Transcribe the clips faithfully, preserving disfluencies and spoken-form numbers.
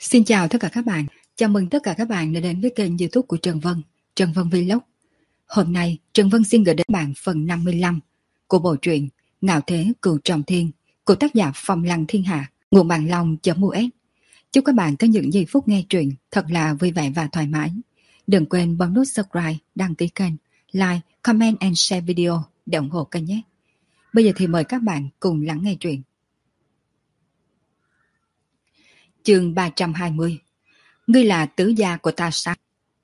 Xin chào tất cả các bạn, chào mừng tất cả các bạn đã đến với kênh YouTube của Trần Vân, Trần Vân Vlog. Hôm nay, Trần Vân xin gửi đến bạn phần năm mươi lăm của bộ truyện Ngạo Thế Cửu Trọng Thiên của tác giả Phong Lăng Thiên Hạ, nguồn Bạn Long.us. Chúc các bạn có những giây phút nghe truyện thật là vui vẻ và thoải mái. Đừng quên bấm nút subscribe, đăng ký kênh, like, comment and share video để ủng hộ kênh nhé. Bây giờ thì mời các bạn cùng lắng nghe truyện. Chương ba trăm hai mươi. Ngươi là tứ gia của ta sao?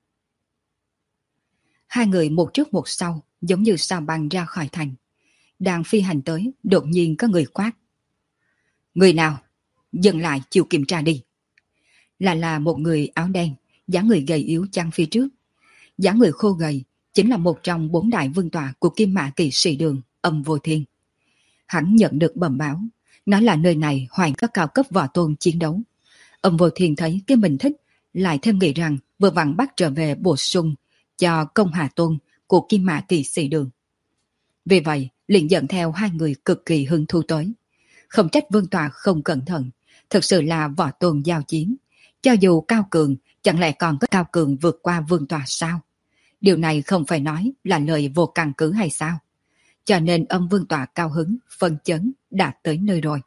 Hai người một trước một sau, giống như sao băng ra khỏi thành. Đang phi hành tới, đột nhiên có người quát. Người nào? Dừng lại, chịu kiểm tra đi. Là là một người áo đen, dáng người gầy yếu chăng phía trước. Dáng người khô gầy, chính là một trong bốn đại vương tọa của Kim Mã Kỵ Sĩ Đường, Âm Vô Thiên. Hắn nhận được bẩm báo, nói là nơi này hoài các cao cấp võ tôn chiến đấu. Âm Vô Thiên thấy cái mình thích, lại thêm nghĩ rằng vừa vặn bắt trở về bổ sung cho công hà tôn của Kim Mã Kỵ Sĩ Đường. Vì vậy, liền dẫn theo hai người cực kỳ hứng thú tới. Không trách vương tọa không cẩn thận, thực sự là võ tôn giao chiến. Cho dù cao cường, chẳng lẽ còn có cao cường vượt qua vương tọa sao? Điều này không phải nói là lời vô căn cứ hay sao? Cho nên Âm vương tọa cao hứng, phân chấn, đã tới nơi rồi.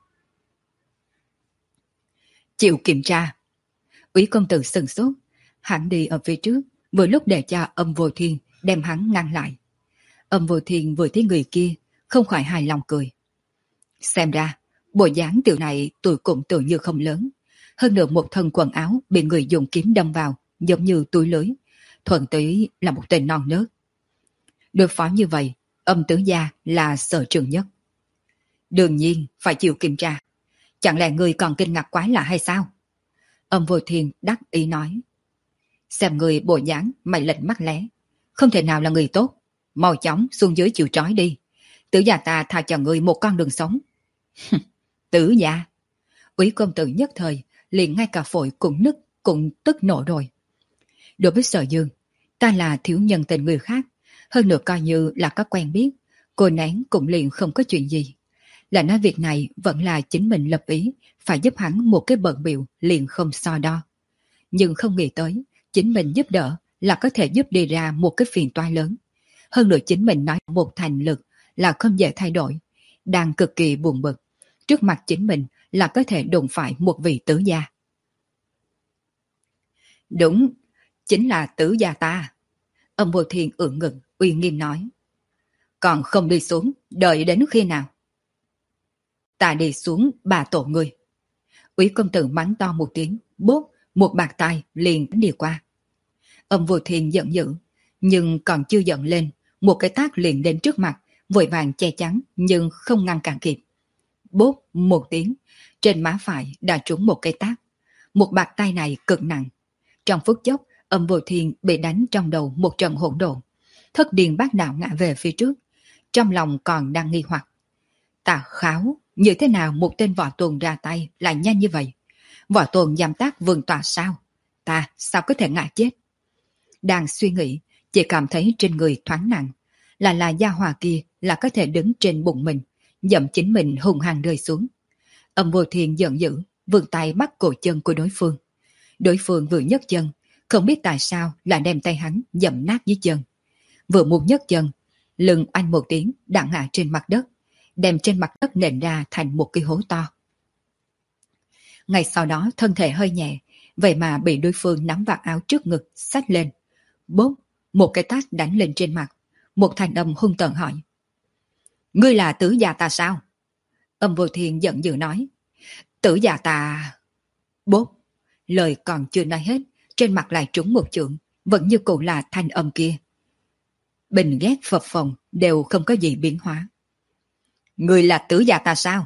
Chịu kiểm tra. Úy công tử sừng sốt, hắn đi ở phía trước, vừa lúc để cho Âm Vô Thiên đem hắn ngăn lại. Âm Vô Thiên vừa thấy người kia, không khỏi hài lòng cười. Xem ra, bộ dáng tiểu này tuổi cũng tự như không lớn. Hơn nữa một thân quần áo bị người dùng kiếm đâm vào, giống như túi lưới. Thuần túy là một tên non nớt. Đối phó như vậy, Âm tứ gia là sở trường nhất. Đương nhiên phải chịu kiểm tra. Chẳng lẽ người còn kinh ngạc quái lạ hay sao? Âm Vô Thiên đắc ý nói. Xem người bộ dáng mày lệch mắt lé, không thể nào là người tốt. Mau chóng xuống dưới chịu trói đi. Tử gia ta tha cho người một con đường sống. Tử gia? Úy công tử nhất thời liền ngay cả phổi cũng nức cũng tức nổ rồi. Đối với Sở Dương, ta là thiếu nhân tình người khác, hơn nữa coi như là có quen biết, cô nén cũng liền không có chuyện gì. Là nói việc này vẫn là chính mình lập ý, phải giúp hắn một cái bận biểu liền không so đo. Nhưng không nghĩ tới, chính mình giúp đỡ là có thể giúp đi ra một cái phiền toái lớn. Hơn nữa chính mình nói một thành lực là không dễ thay đổi, đang cực kỳ buồn bực. Trước mặt chính mình là có thể đụng phải một vị tứ gia. Đúng, chính là tứ gia ta. Âm Vô Thiên ưỡn ngực, uy nghiêm nói. Còn không đi xuống, đợi đến khi nào? Ta đi xuống bà tổ người. Úy công tử mắng to một tiếng, bốp, một bạt tay liền đi qua. Âm Vô Thiên giận dữ, nhưng còn chưa giận lên, một cái tát liền đến trước mặt, vội vàng che chắn nhưng không ngăn cản kịp. Bốp một tiếng, trên má phải đã trúng một cái tát. Một bạt tay này cực nặng. Trong phút chốc, Âm Vô Thiên bị đánh trong đầu một trận hỗn độn. Thất điên bát đạo ngã về phía trước, trong lòng còn đang nghi hoặc. Tà kháo, như thế nào một tên võ tôn ra tay lại nhanh như vậy? Võ tôn giam tác vương tọa sao? Ta sao có thể ngã chết? Đang suy nghĩ, chỉ cảm thấy trên người thoáng nặng. Là là gia hòa kia là có thể đứng trên bụng mình, dậm chính mình hùng hăng rơi xuống. Âm Vô Thiên giận dữ, vươn tay bắt cổ chân của đối phương. Đối phương vừa nhấc chân, không biết tại sao lại đem tay hắn dậm nát dưới chân. Vừa muốn nhấc chân, lưng anh một tiếng đặng hạ trên mặt đất, đem trên mặt đất nện ra thành một cái hố to. Ngay sau đó thân thể hơi nhẹ, vậy mà bị đối phương nắm vạt áo trước ngực xách lên. Bốp, một cái tát đánh lên trên mặt. Một thanh âm hung tợn hỏi. Ngươi là tứ gia ta sao? Âm Vô Thiên giận dữ nói. Tứ gia ta... Bốp, lời còn chưa nói hết, trên mặt lại trúng một chưởng, vẫn như cũ là thanh âm kia. Bình ghét phập phồng đều không có gì biến hóa. Ngươi là tứ gia ta sao?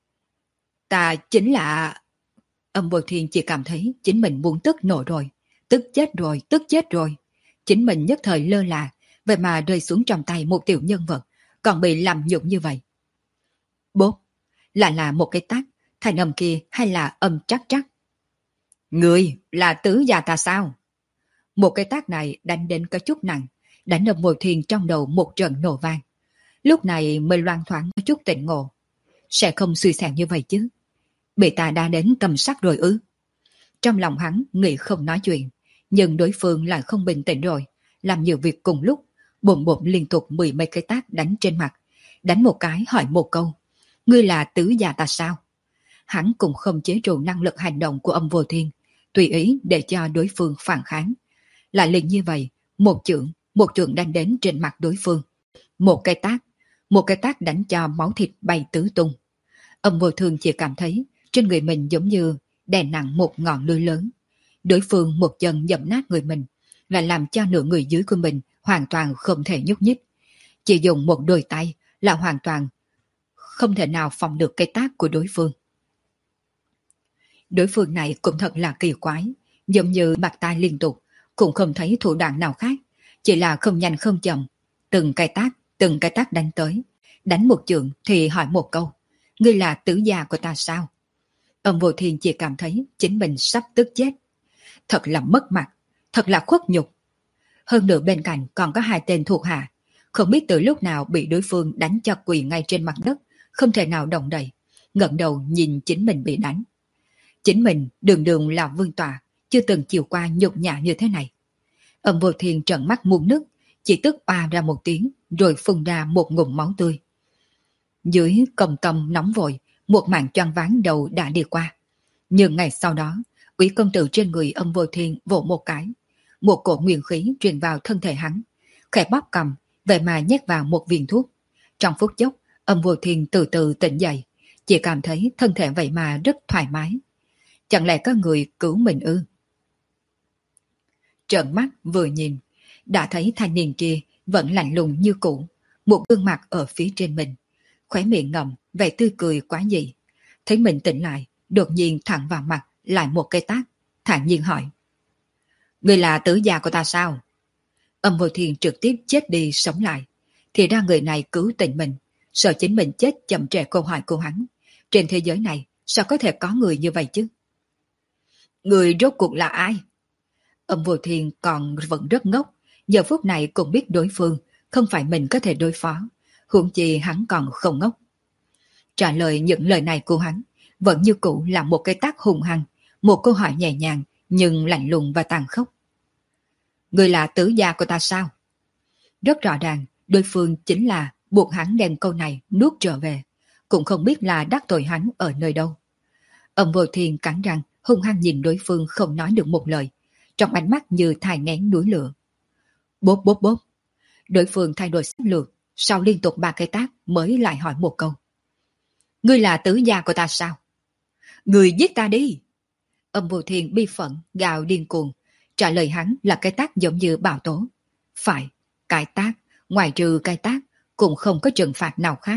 Ta chính là... Âm Vô Thiên chỉ cảm thấy chính mình muốn tức nổ rồi. Tức chết rồi, tức chết rồi. Chính mình nhất thời lơ là, vậy mà rơi xuống trong tay một tiểu nhân vật, còn bị làm nhục như vậy. Bốp, lại là một cái tát, thanh âm kia hay là âm trắc trắc. Ngươi là tứ gia ta sao? Một cái tát này đánh đến có chút nặng, đánh Âm Vô Thiên trong đầu một trận nổ vang. Lúc này mới loan thoáng có chút tỉnh ngộ. Sẽ không suy xẻo như vậy chứ. Bị ta đã đến cầm sắc rồi ư? Trong lòng hắn nghĩ không nói chuyện, nhưng đối phương lại không bình tĩnh rồi, làm nhiều việc cùng lúc, bộn bộn liên tục mười mấy cái tát đánh trên mặt, đánh một cái hỏi một câu, ngươi là tứ gia ta sao? Hắn cũng không chế trụ năng lực hành động của Âm Vô Thiên, tùy ý để cho đối phương phản kháng. Lại liền như vậy, một chưởng, một chưởng đánh đến trên mặt đối phương. Một cái tát, một cái tát đánh cho máu thịt bay tứ tung. Âm Vô Thương chỉ cảm thấy trên người mình giống như đè nặng một ngọn lưới lớn. Đối phương một chân dẫm nát người mình, lại làm cho nửa người dưới của mình hoàn toàn không thể nhúc nhích. Chỉ dùng một đôi tay là hoàn toàn không thể nào phòng được cái tát của đối phương. Đối phương này cũng thật là kỳ quái, giống như bạc tai liên tục, cũng không thấy thủ đoạn nào khác, chỉ là không nhanh không chậm, từng cái tát, từng cái tát đánh tới, đánh một chưởng thì hỏi một câu, ngươi là tứ gia của ta sao? Âm Vô Thiên chỉ cảm thấy chính mình sắp tức chết, thật là mất mặt, thật là khuất nhục. Hơn nữa bên cạnh còn có hai tên thuộc hạ, không biết từ lúc nào bị đối phương đánh cho quỳ ngay trên mặt đất, không thể nào động đậy, ngẩng đầu nhìn chính mình bị đánh. Chính mình đường đường là vương tọa, chưa từng chịu qua nhục nhã như thế này. Âm Vô Thiên trợn mắt muôn nước, chỉ tức oa ra một tiếng, rồi phun ra một ngụm máu tươi. Dưới công tâm nóng vội, một màn choáng váng đầu đã đi qua. Nhưng ngày sau đó, Úy công tử trên người Âm Vô Thiên vỗ một cái, một cổ nguyên khí truyền vào thân thể hắn, khẽ bóp cầm, vậy mà nhét vào một viên thuốc. Trong phút chốc, Âm Vô Thiên từ từ tỉnh dậy, chỉ cảm thấy thân thể vậy mà rất thoải mái. Chẳng lẽ có người cứu mình ư? Trợn mắt vừa nhìn, đã thấy thanh niên kia vẫn lạnh lùng như cũ, một gương mặt ở phía trên mình, khóe miệng ngậm vẻ tươi cười quá dị. Thấy mình tỉnh lại, đột nhiên thẳng vào mặt lại một cây tát, thản nhiên hỏi, ngươi là tứ gia của ta sao? Âm Vô Thiên trực tiếp chết đi sống lại, thì ra người này cứu tình mình, sợ chính mình chết chậm trễ câu hỏi của hắn. Trên thế giới này sao có thể có người như vậy chứ? Người rốt cuộc là ai? Âm Vô Thiên còn vẫn rất ngốc, giờ phút này cũng biết đối phương không phải mình có thể đối phó, huống chi hắn còn không ngốc. Trả lời những lời này của hắn vẫn như cũ là một cái tác hùng hăng, một câu hỏi nhẹ nhàng nhưng lạnh lùng và tàn khốc. Người là tứ gia của ta sao? Rất rõ ràng, đối phương chính là buộc hắn đem câu này nuốt trở về, cũng không biết là đắc tội hắn ở nơi đâu. Âm Vô Thiên cắn răng, hung hăng nhìn đối phương không nói được một lời, trong ánh mắt như thai nghén núi lửa. Bốp bốp bốp, đối phương thay đổi sách lược, sau liên tục ba cái tát mới lại hỏi một câu. Ngươi là tứ gia của ta sao? Ngươi giết ta đi! Âm Vô Thiên bi phẫn, gào điên cuồng, trả lời hắn là cái tát giống như bạo tố. Phải, cái tát, ngoài trừ cái tát, cũng không có trừng phạt nào khác.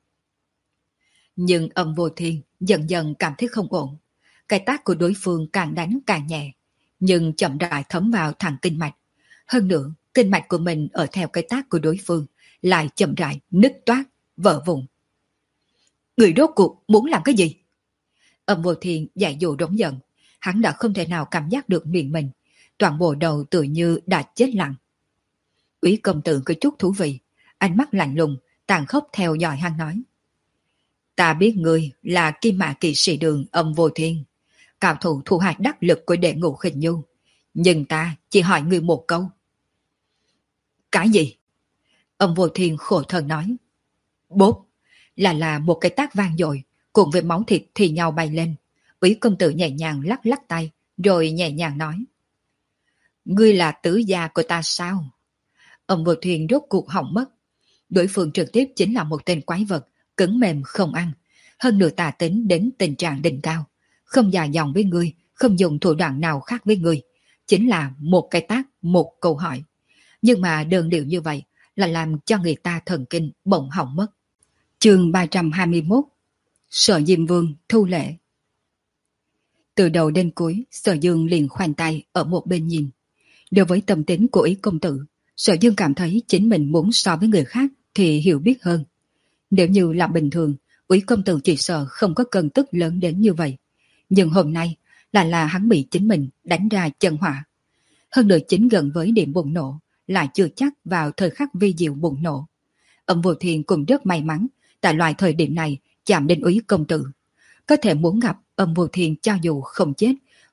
Nhưng Âm Vô Thiên dần dần cảm thấy không ổn. Cái tát của đối phương càng đánh càng nhẹ, nhưng chậm rãi thấm vào thẳng kinh mạch. Hơn nữa, kinh mạch của mình ở theo cái tát của đối phương lại chậm rãi nứt toát, vỡ vụn. Người rốt cuộc muốn làm cái gì? Âm Vô Thiên dạy dụ rống giận, hắn đã không thể nào cảm giác được miệng mình, toàn bộ đầu tự như đã chết lặng. Úy công tử có chút thú vị, ánh mắt lạnh lùng, tàn khốc theo dõi hắn nói. Ta biết ngươi là Kim Mã Kỵ Sĩ Đường Âm Vô Thiên, cao thủ thu hạt đắc lực của đệ Ngũ Khinh Nhu, nhưng ta chỉ hỏi ngươi một câu. Cái gì? Âm Vô Thiên khổ thân nói. Bốp, là là một cái tác vang dội, cùng với máu thịt thì nhau bay lên. Úy công tử nhẹ nhàng lắc lắc tay, rồi nhẹ nhàng nói. Ngươi là tứ gia của ta sao? Âm Vô Thiên rốt cuộc hỏng mất. Đối phương trực tiếp chính là một tên quái vật, cứng mềm không ăn, hơn nửa tà tính đến tình trạng đỉnh cao, không dài dòng với ngươi, không dùng thủ đoạn nào khác với ngươi, chính là một cái tác, một câu hỏi. Nhưng mà đơn điệu như vậy là làm cho người ta thần kinh bỗng hỏng mất. Chương ba trăm hai mươi mốt. Sở Diêm Vương thu lễ. Từ đầu đến cuối, Sở Dương liền khoanh tay ở một bên nhìn. Đối với tâm tính của Ý công tử, Sở Dương cảm thấy chính mình muốn so với người khác thì hiểu biết hơn. Nếu như là bình thường, Úy công tử chỉ sợ không có cơn tức lớn đến như vậy. Nhưng hôm nay là là hắn bị chính mình đánh ra chân hỏa. Hơn nữa chính gần với điểm bùng nổ, lại chưa chắc vào thời khắc vi diệu bùng nổ. Âm Vô Thiên cũng rất may mắn, tại loại thời điểm này chạm đến Úy công tử. Có thể muốn gặp Âm Vô Thiên cho dù không chết,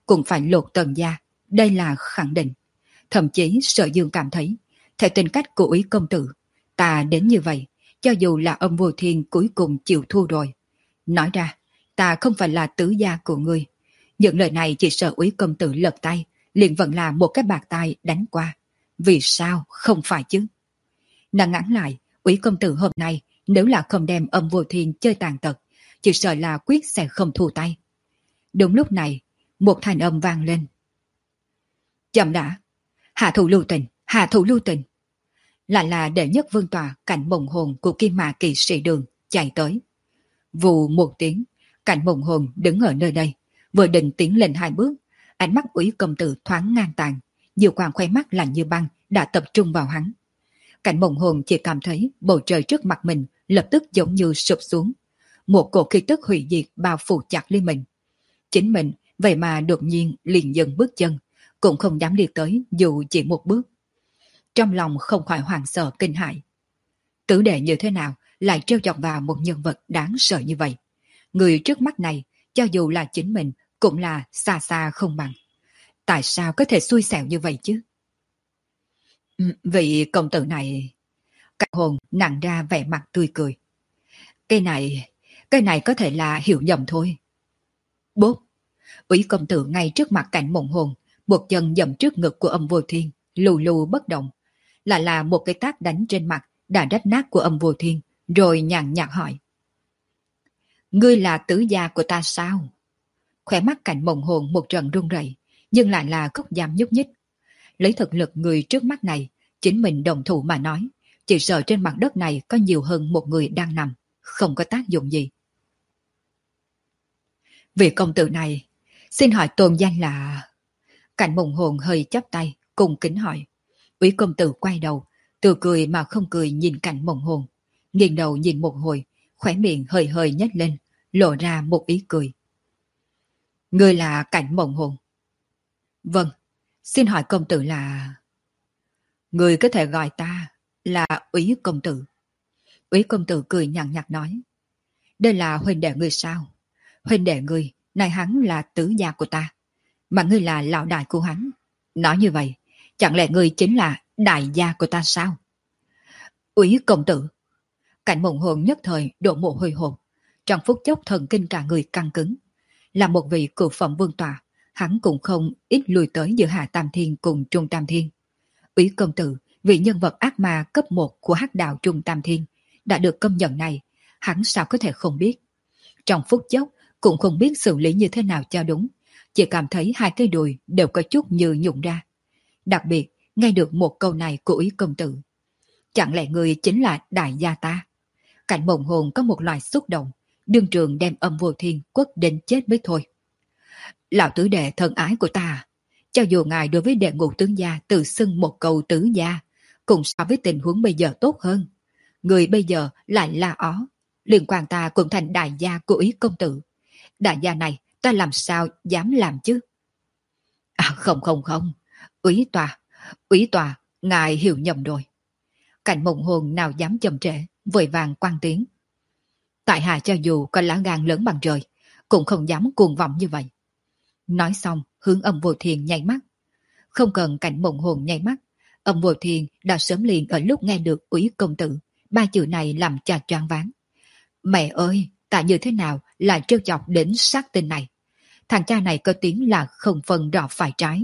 cũng phải lột tần gia, đây là khẳng định. Thậm chí Sở Dương cảm thấy, theo tính cách của Úy công tử, ta đến như vậy, cho dù là âm vô thiên cuối cùng chịu thua rồi. Nói ra, ta không phải là tứ gia của ngươi. Những lời này chỉ sợ Úy công tử lật tay, liền vẫn là một cái bạc tay đánh qua. Vì sao không phải chứ? Nàng ngắn lại, Úy công tử hôm nay nếu là không đem âm vô thiên chơi tàn tật, chỉ sợ là quyết sẽ không thu tay. Đúng lúc này, một thanh âm vang lên. Chậm đã, hạ thủ lưu tình, hạ thủ lưu tình. Lại là đệ nhất vương tòa cảnh mộng hồn của Kim Mã Kỵ Sĩ Đường chạy tới. Vù một tiếng, cảnh mộng hồn đứng ở nơi đây, vừa định tiến lên hai bước, ánh mắt Úy công tử thoáng ngang tàn, nhiều quang khoe mắt lạnh như băng đã tập trung vào hắn. Cảnh mộng hồn chỉ cảm thấy bầu trời trước mặt mình lập tức giống như sụp xuống, một cổ khí tức hủy diệt bao phủ chặt lên mình. Chính mình vậy mà đột nhiên liền dừng bước chân, cũng không dám đi tới dù chỉ một bước. Trong lòng không khỏi hoảng sợ kinh hãi. Tứ đệ như thế nào lại trêu chọc vào một nhân vật đáng sợ như vậy? Người trước mắt này, cho dù là chính mình, cũng là xa xa không bằng. Tại sao có thể xui xẻo như vậy chứ? Vị công tử này... Cảnh hồn nặng ra vẻ mặt tươi cười. Cái này, cái này có thể là hiểu nhầm thôi. Bốp! Úy công tử ngay trước mặt cảnh mộng hồn, một chân dậm trước ngực của âm vô thiên, lù lù bất động. Lại là một cái tác đánh trên mặt đã rách nát của âm vô thiên, rồi nhàn nhạt hỏi. Ngươi là tứ gia của ta sao? Khỏe mắt cảnh mộng hồn một trận run rẩy, nhưng lại là không dám nhúc nhích. Lấy thực lực người trước mắt này, chính mình đồng thủ mà nói, chỉ sợ trên mặt đất này có nhiều hơn một người đang nằm, không có tác dụng gì. Vị công tử này, xin hỏi tôn danh là... Cảnh mộng hồn hơi chắp tay, cùng kính hỏi. Úy công tử quay đầu, từ cười mà không cười nhìn cảnh mộng hồn. Nghiêng đầu nhìn một hồi, khóe miệng hơi hơi nhếch lên, lộ ra một ý cười. Ngươi là cảnh mộng hồn? Vâng, xin hỏi công tử là... Ngươi có thể gọi ta là Úy công tử. Úy công tử cười nhàn nhạt nói. Đây là huynh đệ ngươi sao? Huynh đệ ngươi, này hắn là tứ gia của ta, mà ngươi là lão đại của hắn. Nói như vậy, chẳng lẽ ngươi chính là đại gia của ta sao? Úy công tử. Cảnh mộng hồn nhất thời đổ mồ hôi hột, trong phút chốc thần kinh cả người căng cứng. Là một vị cựu phẩm vương tọa, hắn cũng không ít lùi tới giữa Hạ Tam Thiên cùng Trung Tam Thiên. Úy công tử, vị nhân vật ác ma cấp một của hắc đạo Trung Tam Thiên, đã được công nhận này, hắn sao có thể không biết? Trong phút chốc cũng không biết xử lý như thế nào cho đúng, chỉ cảm thấy hai cái đùi đều có chút như nhũn ra. Đặc biệt, nghe được một câu này của Úy công tử. Chẳng lẽ người chính là đại gia ta? Cảnh mộng hồn có một loại xúc động, đương trường đem âm vô thiên quất đến chết mới thôi. Lão tứ đệ thân ái của ta, cho dù ngài đối với đệ ngũ tướng gia tự xưng một câu tứ gia, cũng so với tình huống bây giờ tốt hơn. Người bây giờ lại là ó, liên quan ta cũng thành đại gia của Úy công tử. Đại gia này ta làm sao dám làm chứ? À không không không, Úy tòa, Úy tòa, ngài hiểu nhầm rồi. Cảnh mộng hồn nào dám chậm trễ, vội vàng quan tiếng. Tại hạ cho dù có lá gan lớn bằng trời, cũng không dám cuồng vọng như vậy. Nói xong, hướng âm vô thiên nháy mắt. Không cần cảnh mộng hồn nháy mắt, âm vô thiên đã sớm liền ở lúc nghe được Úy công tử, ba chữ này làm cha choáng váng. Mẹ ơi, tại như thế nào lại trêu chọc đến sát tinh này? Thằng cha này có tiếng là không phân rõ phải trái.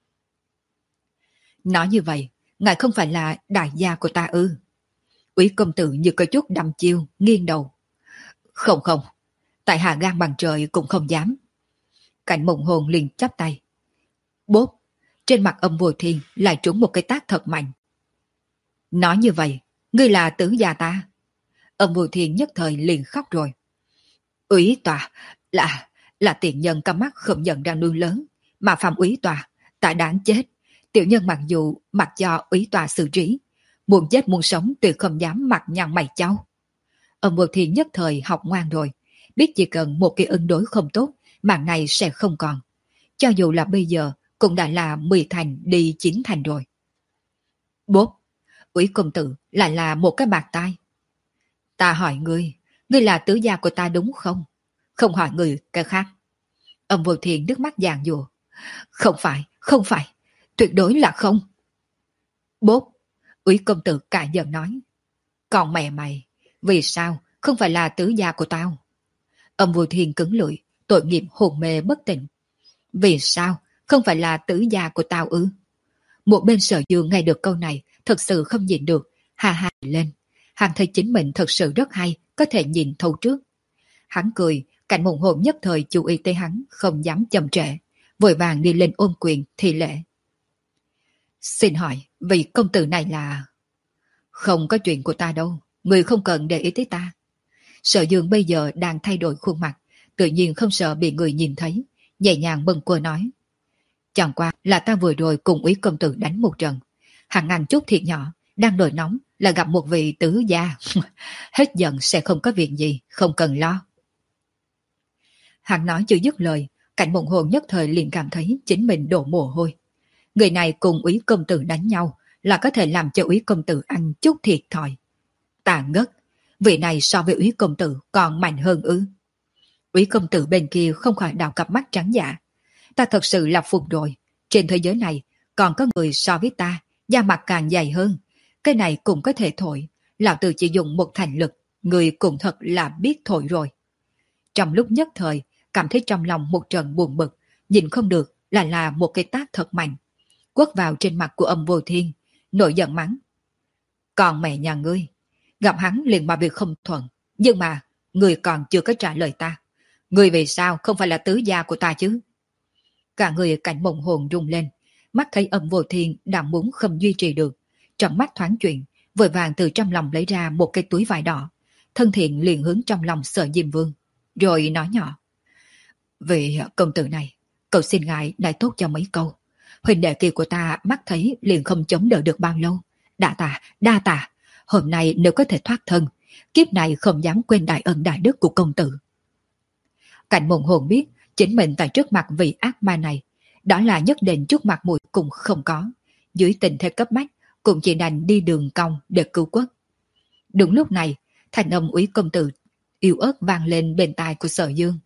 Nói như vậy, ngài không phải là đại gia của ta ư? Úy công tử như có chút đăm chiêu, nghiêng đầu. Không không, tại hạ gan bằng trời cũng không dám. Cảnh mộng hồn liền chắp tay. Bốp, trên mặt âm vô thiên lại trúng một cái tác thật mạnh. Nói như vậy, ngươi là tứ gia ta. Âm vô thiên nhất thời liền khóc rồi. Úy tòa, là, là tiện nhân căm mắt không nhận ra nuôi lớn, mà phạm úy tòa, ta đáng chết. Tiểu nhân mặc dù mặc cho úy tòa xử trí, muốn chết muốn sống tuyệt không dám mặc nhăn mày cháu. Âm vô thiên nhất thời học ngoan rồi, biết chỉ cần một cái ứng đối không tốt, mạng này sẽ không còn. Cho dù là bây giờ, cũng đã là mười thành đi chín thành rồi. Bốp, Úy công tử lại là một cái bạc tai. Ta hỏi ngươi, ngươi là tứ gia của ta đúng không? Không hỏi người cái khác. Âm vô thiên nước mắt giàn dùa. Không phải, không phải, tuyệt đối là không. Bốp, Úy công tử cả giận nói. Còn mẹ mày, vì sao không phải là tứ gia của tao? Âm Vô Thiên cứng lưỡi, tội nghiệp hồn mê bất tỉnh. Vì sao không phải là tứ gia của tao ư? Một bên Sở Dương nghe được câu này, thật sự không nhịn được, ha ha lên. Hắn thấy chính mình thật sự rất hay, có thể nhìn thấu trước. Hắn cười, Cảnh Mộng Hồn nhất thời chú ý tới hắn, không dám chậm trễ, vội vàng đi lên ôm quyền thi lễ. Xin hỏi, vị công tử này là... Không có chuyện của ta đâu, người không cần để ý tới ta. Sở Dương bây giờ đang thay đổi khuôn mặt, tự nhiên không sợ bị người nhìn thấy, nhẹ nhàng bâng quơ nói. Chẳng qua là ta vừa rồi cùng Úy công tử đánh một trận. Hắn ăn chút thịt nhỏ, đang nổi nóng là gặp một vị tứ gia. Hết giận sẽ không có việc gì, không cần lo. Hắn nói chưa dứt lời, Cảnh Mộng Hồn nhất thời liền cảm thấy chính mình đổ mồ hôi. Người này cùng Úy công tử đánh nhau là có thể làm cho Úy công tử ăn chút thiệt thòi. Ta ngất, vị này so với Úy công tử còn mạnh hơn ư? Úy công tử bên kia không khỏi đào cặp mắt trắng dạ. Ta thật sự là phục rồi. Trên thế giới này còn có người so với ta, da mặt càng dày hơn. Cái này cũng có thể thổi. Lão tử chỉ dùng một thành lực, người cũng thật là biết thổi rồi. Trong lúc nhất thời, cảm thấy trong lòng một trận buồn bực, nhìn không được là là một cái tát thật mạnh. Quất vào trên mặt của Âm Vô Thiên, nổi giận mắng. Còn mẹ nhà ngươi, gặp hắn liền mà việc không thuận, nhưng mà ngươi còn chưa có trả lời ta. Ngươi vì sao không phải là tứ gia của ta chứ? Cả người Cảnh Mộng Hồn rung lên, mắt thấy Âm Vô Thiên đang muốn không duy trì được. Trong mắt thoáng chuyện, vội vàng từ trong lòng lấy ra một cái túi vải đỏ. Thân thiện liền hướng trong lòng Sở Diêm Vương, rồi nói nhỏ. Vị công tử này, cậu xin ngài đại tốt cho mấy câu. Huỳnh đệ kia của ta mắt thấy liền không chống đỡ được bao lâu. Đa tạ, đa tạ, hôm nay nếu có thể thoát thân, kiếp này không dám quên đại ân đại đức của công tử. Cảnh Mộng Hồn biết chính mình tại trước mặt vị ác ma này, đó là nhất định chút mặt mũi cũng không có. Dưới tình thế cấp bách, cũng chỉ đành đi đường cong để cứu quốc. Đúng lúc này, thanh âm Úy công tử yếu ớt vang lên bên tai của Sở Dương.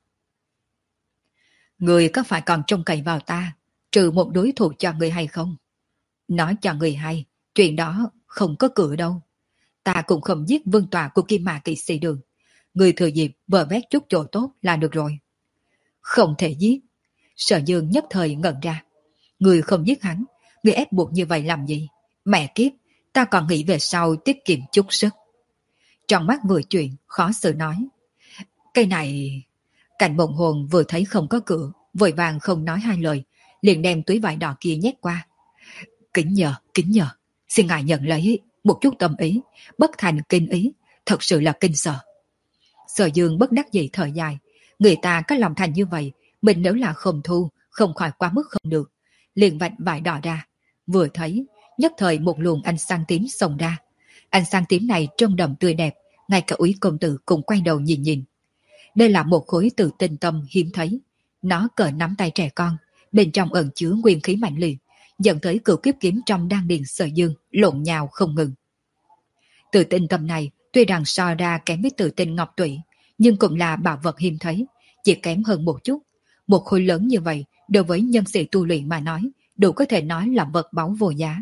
Người có phải còn trông cậy vào ta, trừ một đối thủ cho người hay không? Nói cho người hay, chuyện đó không có cửa đâu. Ta cũng không giết vương tọa của Kim Mã Kỵ Sĩ Đường. Người thừa dịp vờ vét chút chỗ tốt là được rồi. Không thể giết. Sở Dương nhất thời ngẩn ra. Người không giết hắn, người ép buộc như vậy làm gì? Mẹ kiếp, ta còn nghĩ về sau tiết kiệm chút sức. Trong mắt vừa chuyện, khó xử nói. Cái này... Cảnh Mộng Hồn vừa thấy không có cửa, vội vàng không nói hai lời, liền đem túi vải đỏ kia nhét qua. Kính nhờ, kính nhờ, xin ngài nhận lấy một chút tâm ý, bất thành kinh ý, thật sự là kinh sợ. Sở Dương bất đắc dĩ thở dài, người ta có lòng thành như vậy, mình nếu là không thu, không khỏi quá mức không được, liền vạch vải đỏ ra, vừa thấy, nhất thời một luồng ánh sáng tím xông ra. Ánh sáng tím này trông đậm tươi đẹp, ngay cả Úy công tử cũng quay đầu nhìn nhìn. Đây là một khối từ tinh tâm hiếm thấy. Nó cỡ nắm tay trẻ con, bên trong ẩn chứa nguyên khí mạnh liệt, dẫn tới cửu kiếp kiếm trong đan điền Sở Dương lộn nhào không ngừng. Từ tinh tâm này tuy rằng so ra kém với từ tinh ngọc tụy, nhưng cũng là bảo vật hiếm thấy, chỉ kém hơn một chút. Một khối lớn như vậy, đối với nhân sĩ tu luyện mà nói, đủ có thể nói là vật báu vô giá.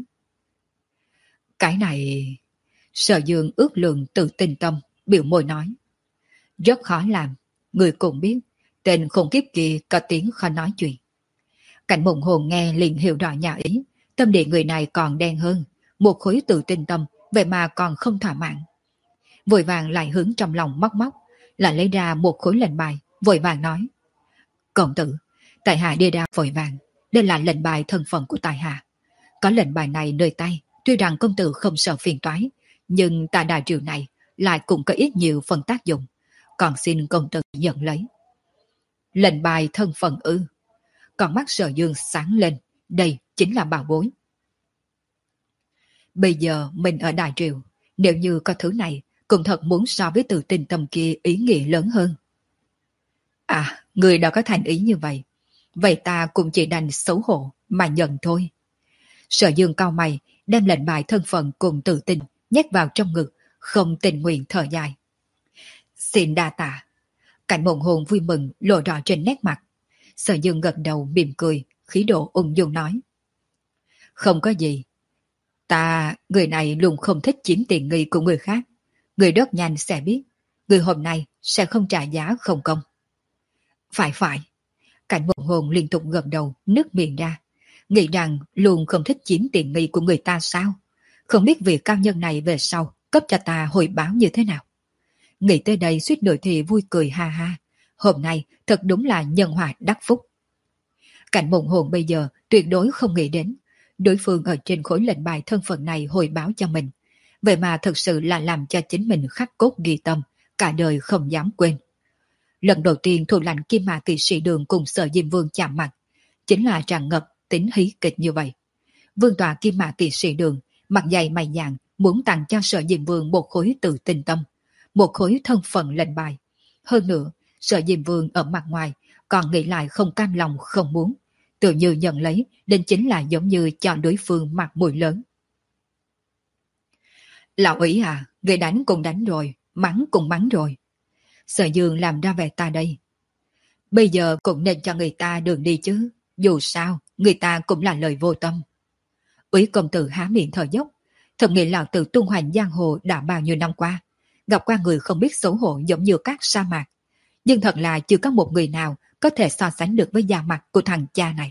Cái này... Sở Dương ước lượng từ tinh tâm, biểu môi nói. Rất khó làm, người cũng biết, tên khủng kiếp kia có tiếng khó nói chuyện. Cảnh Mộng Hồn nghe liền hiểu rõ nhà ý, tâm địa người này còn đen hơn, một khối tự tinh tâm, vậy mà còn không thỏa mãn. Vội vàng lại hướng trong lòng móc móc, lại lấy ra một khối lệnh bài, vội vàng nói. Công tử, tại hạ đi ra vội vàng, đây là lệnh bài thân phận của tại hạ. Có lệnh bài này nơi tay, tuy rằng công tử không sợ phiền toái, nhưng tại đại triều này lại cũng có ít nhiều phần tác dụng, còn xin công tử nhận lấy. Lệnh bài thân phận ư? Còn mắt Sở Dương sáng lên, đây chính là bảo bối. Bây giờ mình ở đại triều, nếu như có thứ này, cũng thật muốn so với từ tinh tâm kia ý nghĩa lớn hơn. À, người đã có thành ý như vậy, vậy ta cũng chỉ đành xấu hổ mà nhận thôi. Sở Dương cau mày, đem lệnh bài thân phận cùng tự tin nhét vào trong ngực, không tình nguyện thở dài. Xin đa tạ. Cảnh Mộng Hồn vui mừng lộ rõ trên nét mặt. Sở Dương gật đầu mỉm cười, khí độ ung dung nói. Không có gì. Ta, người này luôn không thích chiếm tiền nghi của người khác. Người rất nhanh sẽ biết. Người hôm nay sẽ không trả giá không công. Phải phải. Cảnh Mộng Hồn liên tục gật đầu, nước miệng ra. Nghĩ rằng luôn không thích chiếm tiền nghi của người ta sao? Không biết việc cao nhân này về sau cấp cho ta hồi báo như thế nào. Nghĩ tới đây suýt nữa thì vui cười ha ha. Hôm nay thật đúng là nhân hòa đắc phúc. Cảnh Mộng Hồn bây giờ tuyệt đối không nghĩ đến đối phương ở trên khối lệnh bài thân phận này hồi báo cho mình. Vậy mà thực sự là làm cho chính mình khắc cốt ghi tâm, cả đời không dám quên. Lần đầu tiên thủ lãnh Kim Mã Kỵ Sĩ Đường cùng Sở Diêm Vương chạm mặt, chính là tràn ngập tính hí kịch như vậy. Vương tọa Kim Mã Kỵ Sĩ Đường mặt dày mày dạn muốn tặng cho Sở Diêm Vương một khối tự tình tâm, một khối thân phận lệnh bài. Hơn nữa, Sở Diêm Vương ở mặt ngoài còn nghĩ lại không cam lòng không muốn, tự như nhận lấy nên chính là giống như cho đối phương mặt mũi lớn. Lão Ý à, người đánh cũng đánh rồi, mắng cũng mắng rồi. Sở Dương làm ra vẻ ta đây. Bây giờ cũng nên cho người ta đường đi chứ, dù sao người ta cũng là lời vô tâm. Úy công tử há miệng thở dốc, thầm nghĩ lão tử tung hoành giang hồ đã bao nhiêu năm qua, gặp qua người không biết xấu hổ giống như các sa mạc, nhưng thật là chưa có một người nào có thể so sánh được với da mặt của thằng cha này.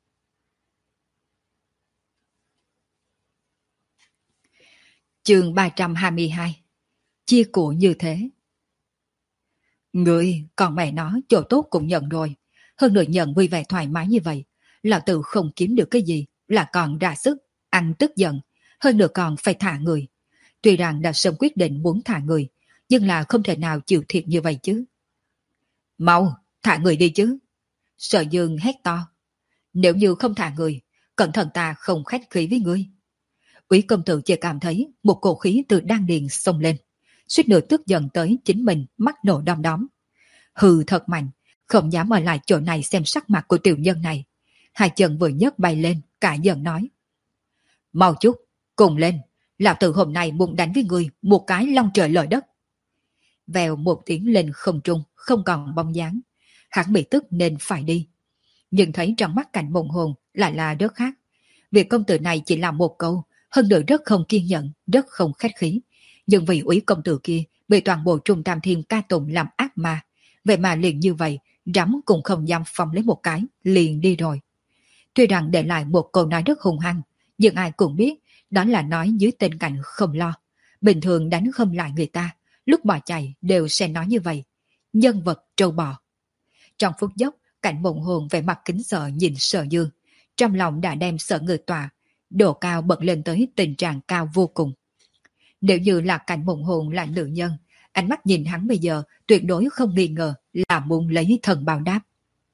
Chương ba trăm hai mươi hai. Chia của như thế. Người, còn mẹ nó chỗ tốt cũng nhận rồi. Hơn nữa nhận vui vẻ thoải mái như vậy. Lão tử không kiếm được cái gì là còn ra sức, ăn tức giận. Hơn nữa còn phải thả người. Tuy rằng đã sớm quyết định muốn thả người, nhưng là không thể nào chịu thiệt như vậy chứ. Mau, thả người đi chứ. Sở Dương hét to. Nếu như không thả người, cẩn thận ta không khách khí với ngươi. Úy công tử chỉ cảm thấy một cổ khí từ đan điền xông lên, suýt nữa tức giận tới chính mình mắt nổ đom đóm. Hừ thật mạnh, không dám ở lại chỗ này xem sắc mặt của tiểu nhân này. Hai chân vừa nhấc bay lên, cả giận nói. Mau chút, cùng lên, lão tử hôm nay muốn đánh với ngươi một cái long trời lở đất. Vèo một tiếng lên không trung, không còn bóng dáng. Hắn bị tức nên phải đi. Nhưng thấy trong mắt Cảnh Mộng Hồn lại là rất khác. Việc công tử này chỉ làm một câu, hơn nữa rất không kiên nhẫn, rất không khách khí. Nhưng vì Úy công tử kia bị toàn bộ Trung Tam Thiên ca tụng làm ác ma, vậy mà liền như vậy, rắm cũng không dám phong lấy một cái, liền đi rồi. Tuy rằng để lại một câu nói rất hung hăng, nhưng ai cũng biết đó là nói dưới tình cảnh không lo. Bình thường đánh không lại người ta, lúc bỏ chạy đều sẽ nói như vậy. Nhân vật trâu bò. Trong phút chốc, Cảnh Mộng Hồn về mặt kính sợ nhìn Sở Dương, trong lòng đã đem Sở Ngự Tọa độ cao bật lên tới tình trạng cao vô cùng. Nếu như là Cảnh Mộng Hồn là nữ nhân, ánh mắt nhìn hắn bây giờ tuyệt đối không nghi ngờ là muốn lấy thần báo đáp.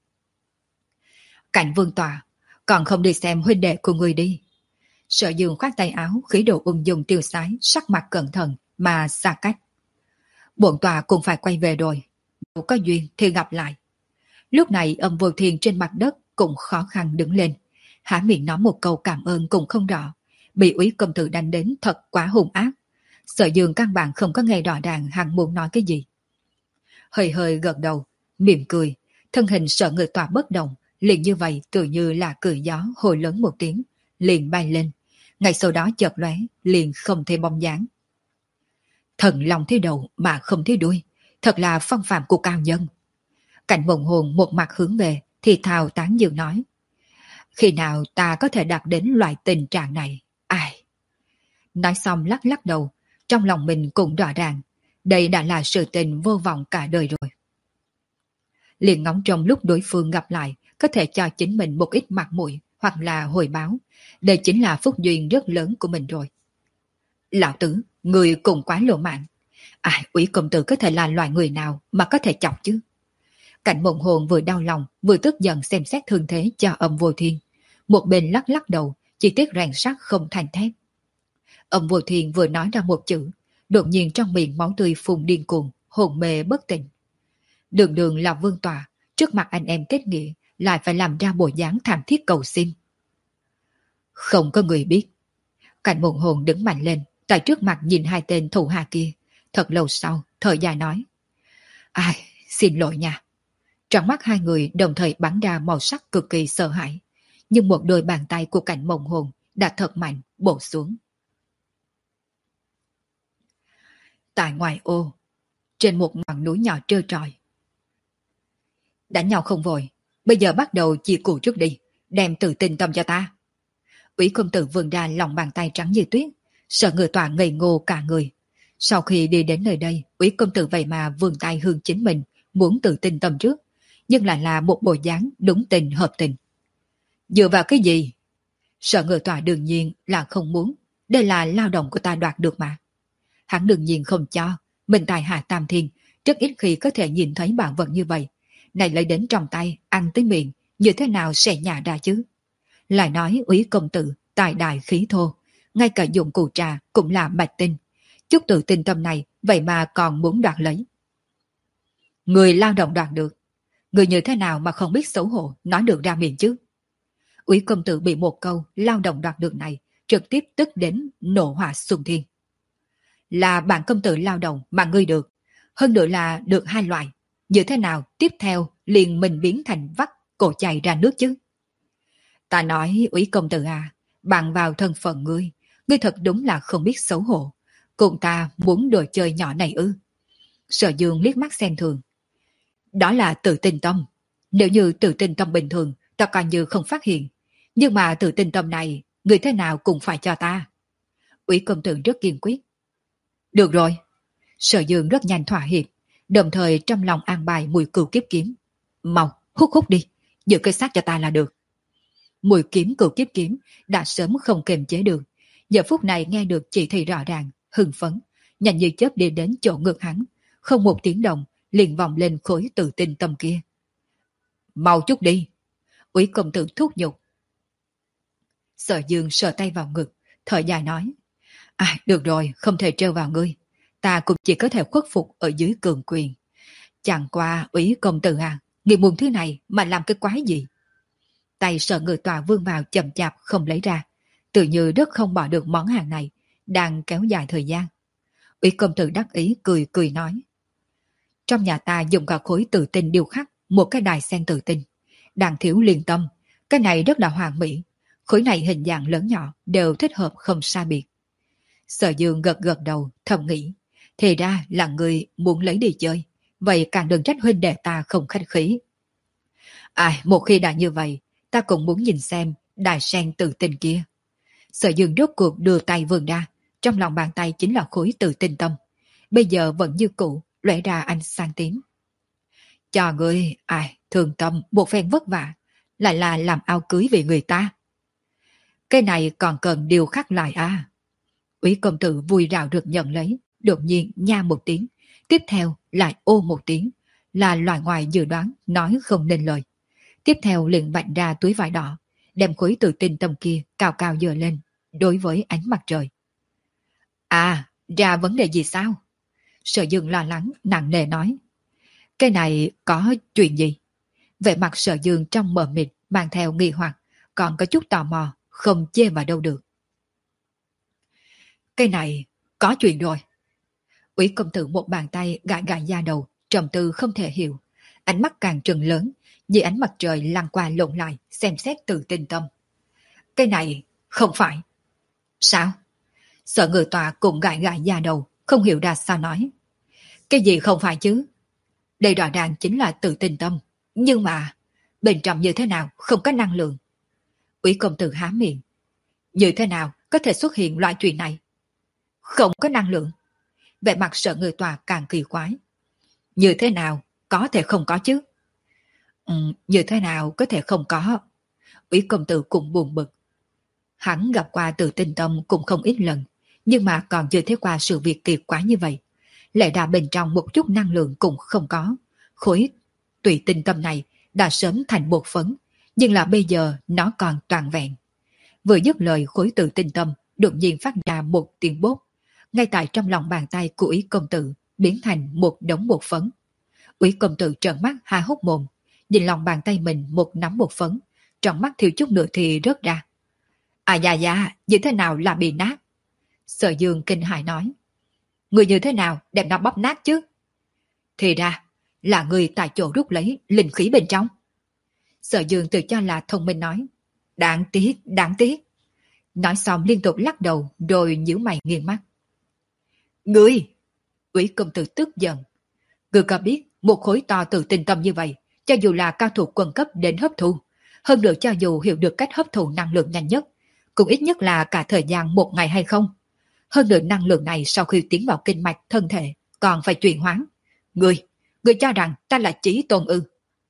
Cảnh Vương Tọa, còn không đi xem huynh đệ của người đi. Sở Dương khoát tay áo, khí độ ung dung tiêu sái, sắc mặt cẩn thận mà xa cách. Bổn tọa cũng phải quay về rồi, nếu có duyên thì gặp lại. Lúc này Âm Vô Thiên trên mặt đất cũng khó khăn đứng lên, há miệng nói một câu cảm ơn cũng không rõ, bị Úy công tử đánh đến thật quá hung ác. Sở Dương căn bản không có nghe rõ ràng hắn muốn nói cái gì. Hơi hơi gật đầu, mỉm cười, thân hình Sở Ngự Tọa bất động, liền như vậy tự như là cười gió hồi lớn một tiếng, liền bay lên. Ngay sau đó chợt lóe, liền không thấy bóng dáng. Thần lòng thấy đầu mà không thấy đuôi, thật là phong phạm của cao nhân. Cảnh Mộng Hồn một mặt hướng về, thì thào tán dương nói. Khi nào ta có thể đạt đến loại tình trạng này? Ai? Nói xong lắc lắc đầu, trong lòng mình cũng rõ ràng, đây đã là sự tình vô vọng cả đời rồi. Liền ngóng trong lúc đối phương gặp lại, có thể cho chính mình một ít mặt mũi hoặc là hồi báo, đây chính là phúc duyên rất lớn của mình rồi. Lão tử, người cũng quá lộ mạng. Ai, Úy công tử có thể là loài người nào mà có thể chọc chứ? Cảnh Mộng Hồn vừa đau lòng vừa tức giận xem xét thương thế cho Âm Vô Thiên, một bên lắc lắc đầu, chỉ tiếc rèn sắt không thành thép. Âm Vô Thiên vừa nói ra một chữ, đột nhiên trong miệng máu tươi phun điên cuồng, hồn mê bất tỉnh. Đường đường là vương tọa, trước mặt anh em kết nghĩa lại phải làm ra bộ dáng thảm thiết cầu xin. Không có người biết. Cảnh Mộng Hồn đứng mạnh lên, tại trước mặt nhìn hai tên thủ hạ kia, thật lâu sau, thở dài nói. Ai, xin lỗi nha. Trong mắt hai người đồng thời bắn ra màu sắc cực kỳ sợ hãi, nhưng một đôi bàn tay của cảnh mộng hồn đã thật mạnh bổ xuống. Tại ngoài ô, trên một ngọn núi nhỏ trơ trọi. Đánh nhau không vội, bây giờ bắt đầu chia cụ trước đi, đem tự tin tâm cho ta. Ủy công tử vươn ra lòng bàn tay trắng như tuyết, sợ người tòa ngây ngô cả người. Sau khi đi đến nơi đây, Ủy công tử vậy mà vươn tay hướng chính mình, muốn tự tin tâm trước, nhưng lại là một bộ dáng đúng tình hợp tình. Dựa vào cái gì? Sợ người tòa đương nhiên là không muốn, đây là lao động của ta đoạt được mà. Hắn đương nhiên không cho, mình tài hạ tam thiên, rất ít khi có thể nhìn thấy bảo vật như vậy. Này lấy đến trong tay, ăn tới miệng, như thế nào sẽ nhả ra chứ? Lại nói Úy công tử, tài đại khí thô, ngay cả dụng cụ trà cũng là bạch tinh. Chút tự tin tâm này, vậy mà còn muốn đoạt lấy. Người lao động đoạt được, người như thế nào mà không biết xấu hổ, nói được ra miệng chứ? Úy công tử bị một câu lao động đoạt được này, trực tiếp tức đến nổ hỏa xung thiên. Là bản công tử lao động mà ngươi được, hơn nữa là được hai loại. Như thế nào tiếp theo liền mình biến thành vắt cổ chạy ra nước chứ? Ta nói Úy công tử à, bằng vào thân phận ngươi, ngươi thật đúng là không biết xấu hổ. Cùng ta muốn đồ chơi nhỏ này ư? Sở Dương liếc mắt xem thường. Đó là tự tin tâm. Nếu như tự tin tâm bình thường, ta coi như không phát hiện. Nhưng mà tự tin tâm này, người thế nào cũng phải cho ta. Úy công tử rất kiên quyết. Được rồi. Sở Dương rất nhanh thỏa hiệp, đồng thời trong lòng an bài mùi cừu kiếp kiếm. Mau, hút hút đi, giữ cây xác cho ta là được. Mùi kiếm cừu kiếp kiếm đã sớm không kiềm chế được. Giờ phút này nghe được chỉ thị rõ ràng, hưng phấn, nhanh như chớp đi đến chỗ ngực hắn, không một tiếng động, liền vòng lên khối tự tin tâm kia. Mau chút đi. Úy công tử thúc giục. Sở Dương sờ tay vào ngực, thở dài nói. À, được rồi, không thể trêu vào ngươi. Ta cũng chỉ có thể khuất phục ở dưới cường quyền. Chẳng qua Úy công tử à, ngươi muốn thứ này mà làm cái quái gì? Tay sợ người tòa vương vào chậm chạp không lấy ra, tự như rất không bỏ được món hàng này, đang kéo dài thời gian. Úy công tử đắc ý cười cười nói. Trong nhà ta dùng cả khối tự tinh điêu khắc một cái đài sen tự tinh, đang thiếu liên tâm, cái này rất là hoàn mỹ, khối này hình dạng lớn nhỏ đều thích hợp không xa biệt. Sở Dương gật gật đầu thầm nghĩ, thì ra là người muốn lấy đi chơi, vậy càng đừng trách huynh đệ ta không khách khí. À, một khi đã như vậy, ta cũng muốn nhìn xem đài sen tự tinh kia. Sở Dương rốt cuộc đưa tay vươn ra, trong lòng bàn tay chính là khối tự tinh tâm, bây giờ vẫn như cũ, lóe ra ánh sáng tím. Cho ngươi, ai, thường tâm một phen vất vả, lại là làm áo cưới về người ta. Cái này còn cần điều khắc lại à? Úy công tử vui rào được nhận lấy, đột nhiên nha một tiếng, tiếp theo lại ô một tiếng, là loại ngoài dự đoán, nói không nên lời. Tiếp theo liền vạch ra túi vải đỏ, đem khối tự tinh tâm kia cao cao dơ lên, đối với ánh mặt trời. À, ra vấn đề gì sao? Sở Dương lo lắng, nặng nề nói. Cái này có chuyện gì? Vẻ mặt Sở Dương trong mờ mịt, mang theo nghi hoặc, còn có chút tò mò, không chê vào đâu được. Cái này, có chuyện rồi. Úy công tử một bàn tay gãi gãi da đầu, trầm tư không thể hiểu. Ánh mắt càng trừng lớn, vì ánh mặt trời lăn qua lộn lại, xem xét từ tinh tâm. Cái này, không phải. Sao? Sợ người tòa cũng gãi gãi da đầu, không hiểu ra sao nói. Cái gì không phải chứ? Đây rõ ràng chính là tự tinh tâm. Nhưng mà, bên trong như thế nào không có năng lượng. Úy công tử há miệng. Như thế nào có thể xuất hiện loại chuyện này? Không có năng lượng. Vẻ mặt sợ người tòa càng kỳ quái. Như thế nào có thể không có chứ? Ừ, như thế nào có thể không có? Úy công tử cũng buồn bực. Hắn gặp qua tự tinh tâm cũng không ít lần, nhưng mà còn chưa thấy qua sự việc kỳ quái như vậy. Lẽ ra bên trong một chút năng lượng cũng không có. Khối tùy tinh tâm này đã sớm thành bột phấn, nhưng là bây giờ nó còn toàn vẹn. Vừa dứt lời khối tự tinh tâm đột nhiên phát ra một tiếng bốt, ngay tại trong lòng bàn tay của Úy công tử biến thành một đống bột phấn. Úy công tử trợn mắt há hốc mồm, nhìn lòng bàn tay mình một nắm bột phấn, trong mắt thiếu chút nữa thì rớt ra. À dạ dạ, như thế nào là bị nát? Sở Dương kinh hãi nói. Người như thế nào đem nó bóp nát chứ? Thì ra, là người tại chỗ rút lấy linh khí bên trong. Sở Dương tự cho là thông minh nói, đáng tiếc, đáng tiếc. Nói xong liên tục lắc đầu rồi nhíu mày nghiêng mắt. Ngươi! Ủy công tử tức giận. Ngươi có biết một khối to từ tinh tâm như vậy, cho dù là cao thủ quân cấp đến hấp thu, hơn nữa cho dù hiểu được cách hấp thụ năng lượng nhanh nhất, cũng ít nhất là cả thời gian một ngày hay không. Hơn nữa năng lượng này sau khi tiến vào kinh mạch thân thể còn phải chuyển hóa. Ngươi, ngươi cho rằng ta là Chí Tôn ư?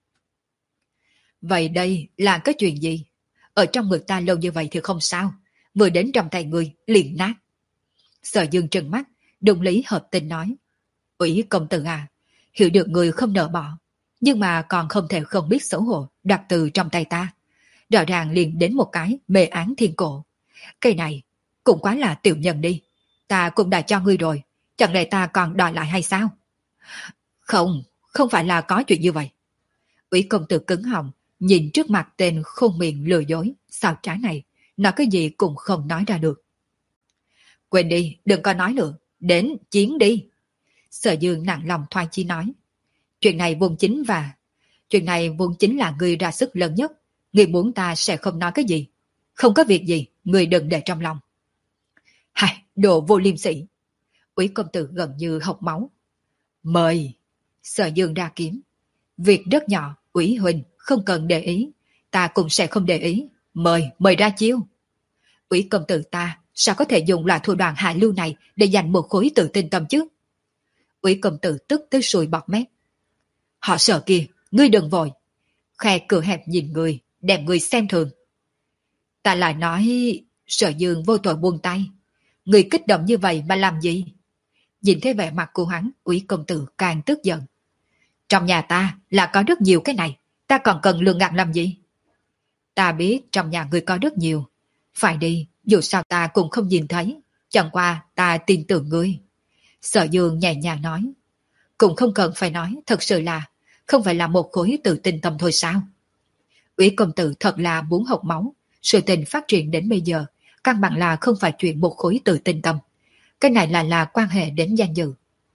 Vậy đây là cái chuyện gì? Ở trong ngực ta lâu như vậy thì không sao, vừa đến trong tay ngươi liền nát. Sở Dương trừng mắt, đồng lý hợp tình nói. Ủy công tử à, hiểu được người không nỡ bỏ, nhưng mà còn không thể không biết xấu hổ đặt từ trong tay ta. Rõ ràng liền đến một cái mê án thiên cổ. Cái này cũng quá là tiểu nhân đi. Ta cũng đã cho ngươi rồi, chẳng lẽ ta còn đòi lại hay sao? Không, không phải là có chuyện như vậy. Ủy công tử cứng họng, nhìn trước mặt tên khôn miệng lừa dối, sao trái này, nói cái gì cũng không nói ra được. Quên đi, đừng có nói nữa, đến chiến đi. Sở Dương nặng lòng thoái chí nói. Chuyện này vốn chính và... Chuyện này vốn chính là người ra sức lớn nhất. Người muốn ta sẽ không nói cái gì. Không có việc gì, người đừng để trong lòng. Hài, đồ vô liêm sỉ. Úy công tử gần như hộc máu. Mời. Sở Dương ra kiếm. Việc rất nhỏ, Úy huynh không cần để ý. Ta cũng sẽ không để ý. Mời, mời ra chiêu. Úy công tử ta sao có thể dùng loại thủ đoạn hạ lưu này để giành một khối tự tin tâm chứ? Úy công tử tức tới sùi bọt mép. Họ sợ kia, ngươi đừng vội. Khe cửa hẹp nhìn người, đem người xem thường. Ta lại nói, Sở Dương vô tội buông tay. Người kích động như vậy mà làm gì? Nhìn thấy vẻ mặt của hắn, Úy công tử càng tức giận. Trong nhà ta là có rất nhiều cái này, ta còn cần lường gạt làm gì? Ta biết trong nhà người có rất nhiều. Phải đi, dù sao ta cũng không nhìn thấy. Chẳng qua ta tin tưởng ngươi. Sở Dương nhẹ nhàng nói. Cũng không cần phải nói, thật sự là không phải là một khối tự tin tâm thôi sao? Úy công tử thật là muốn hộc máu. Sự tình phát triển đến bây giờ, căn bản là không phải chuyện một khối tự tin tâm. Cái này là là quan hệ đến danh dự.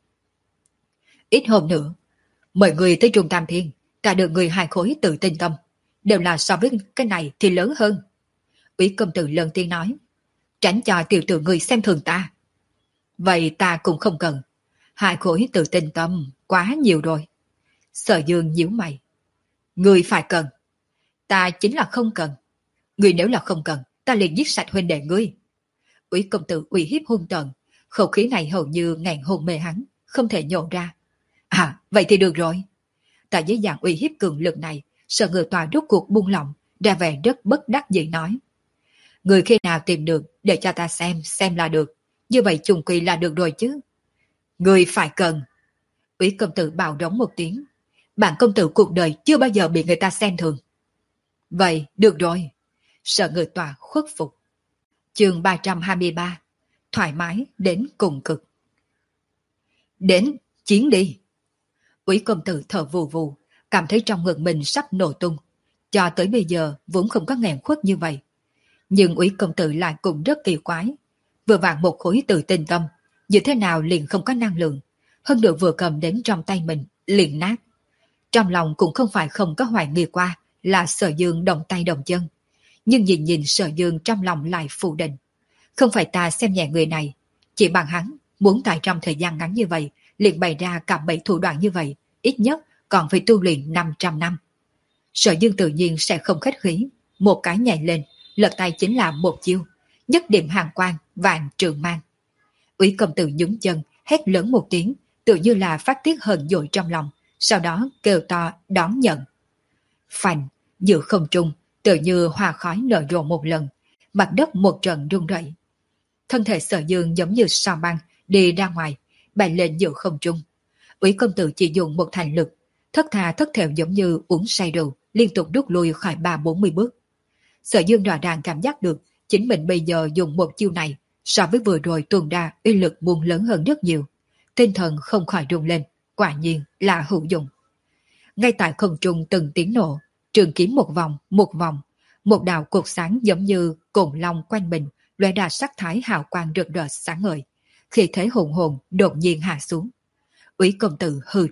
Ít hôm nữa, mời người tới Trung Tam Thiên, ta được người hai khối tự tin tâm. Đều là so với cái này thì lớn hơn. Úy công tử lần tiên nói. Tránh cho tiểu tử người xem thường ta. Vậy ta cũng không cần. Hai khối tự tin tâm quá nhiều rồi. Sở Dương nhíu mày. Người phải cần. Ta chính là không cần. Người nếu là không cần, ta liền giết sạch huynh đệ ngươi. Úy công tử uy hiếp hung tợn. Khẩu khí này hầu như ngàn hồn mê hắn, không thể nhổ ra. À, vậy thì được rồi. Ta dễ dàng uy hiếp cường lực này, sợ người tòa rút cuộc buông lỏng, ra vẻ rất bất đắc dĩ nói. Người khi nào tìm được để cho ta xem, xem là được. Như vậy trùng quy là được rồi chứ. Người phải cần. Úy công tử bạo đống một tiếng. Bản công tử cuộc đời chưa bao giờ bị người ta xem thường. Vậy, được rồi. Sợ người tòa khuất phục. Chương ba trăm hai mươi ba. Thoải mái đến cùng cực. Đến, chiến đi. Úy công tử thở vù vù, cảm thấy trong ngực mình sắp nổ tung. Cho tới bây giờ vốn không có nghẹn khuất như vậy. Nhưng Úy công tử lại cũng rất kỳ quái. Vừa vặn một khối tự tin tâm, như thế nào liền không có năng lượng. Hơn nữa vừa cầm đến trong tay mình, liền nát. Trong lòng cũng không phải không có hoài nghi qua là Sở Dương đồng tay đồng chân. Nhưng nhìn nhìn Sở Dương trong lòng lại phủ định. Không phải ta xem nhẹ người này, chỉ bằng hắn muốn tại trong thời gian ngắn như vậy liền bày ra cả bảy thủ đoạn như vậy, ít nhất còn phải tu luyện năm trăm năm. Sở Dương tự nhiên sẽ không khách khí, một cái nhảy lên, lật tay chính là một chiêu, nhất điểm hàng quang, vạn trường mang. Úy công tử nhún chân, hét lớn một tiếng, tự như là phát tiết hờn dội trong lòng, sau đó kêu to đón nhận. Phành, giữa không trung, tự như hoa khói nở rộ một lần, mặt đất một trận rung rẩy. Thân thể Sở Dương giống như sao băng đi ra ngoài, bay lên giữa không trung. Úy công tử chỉ dùng một thành lực, thất tha thất thểu giống như uống say rượu, liên tục rút lui khỏi ba bốn mươi bước. Sở Dương rõ ràng cảm giác được chính mình bây giờ dùng một chiêu này so với vừa rồi tuôn ra uy lực muốn lớn hơn rất nhiều. Tinh thần không khỏi rung lên, quả nhiên là hữu dụng. Ngay tại không trung từng tiếng nổ, trường kiếm một vòng, một vòng, một đạo cột sáng giống như cồn long quanh mình, lóe ra sắc thái hào quang rực rỡ sáng ngời. Khi thế hùng hồn đột nhiên hạ xuống. Úy công tử hừ trầm,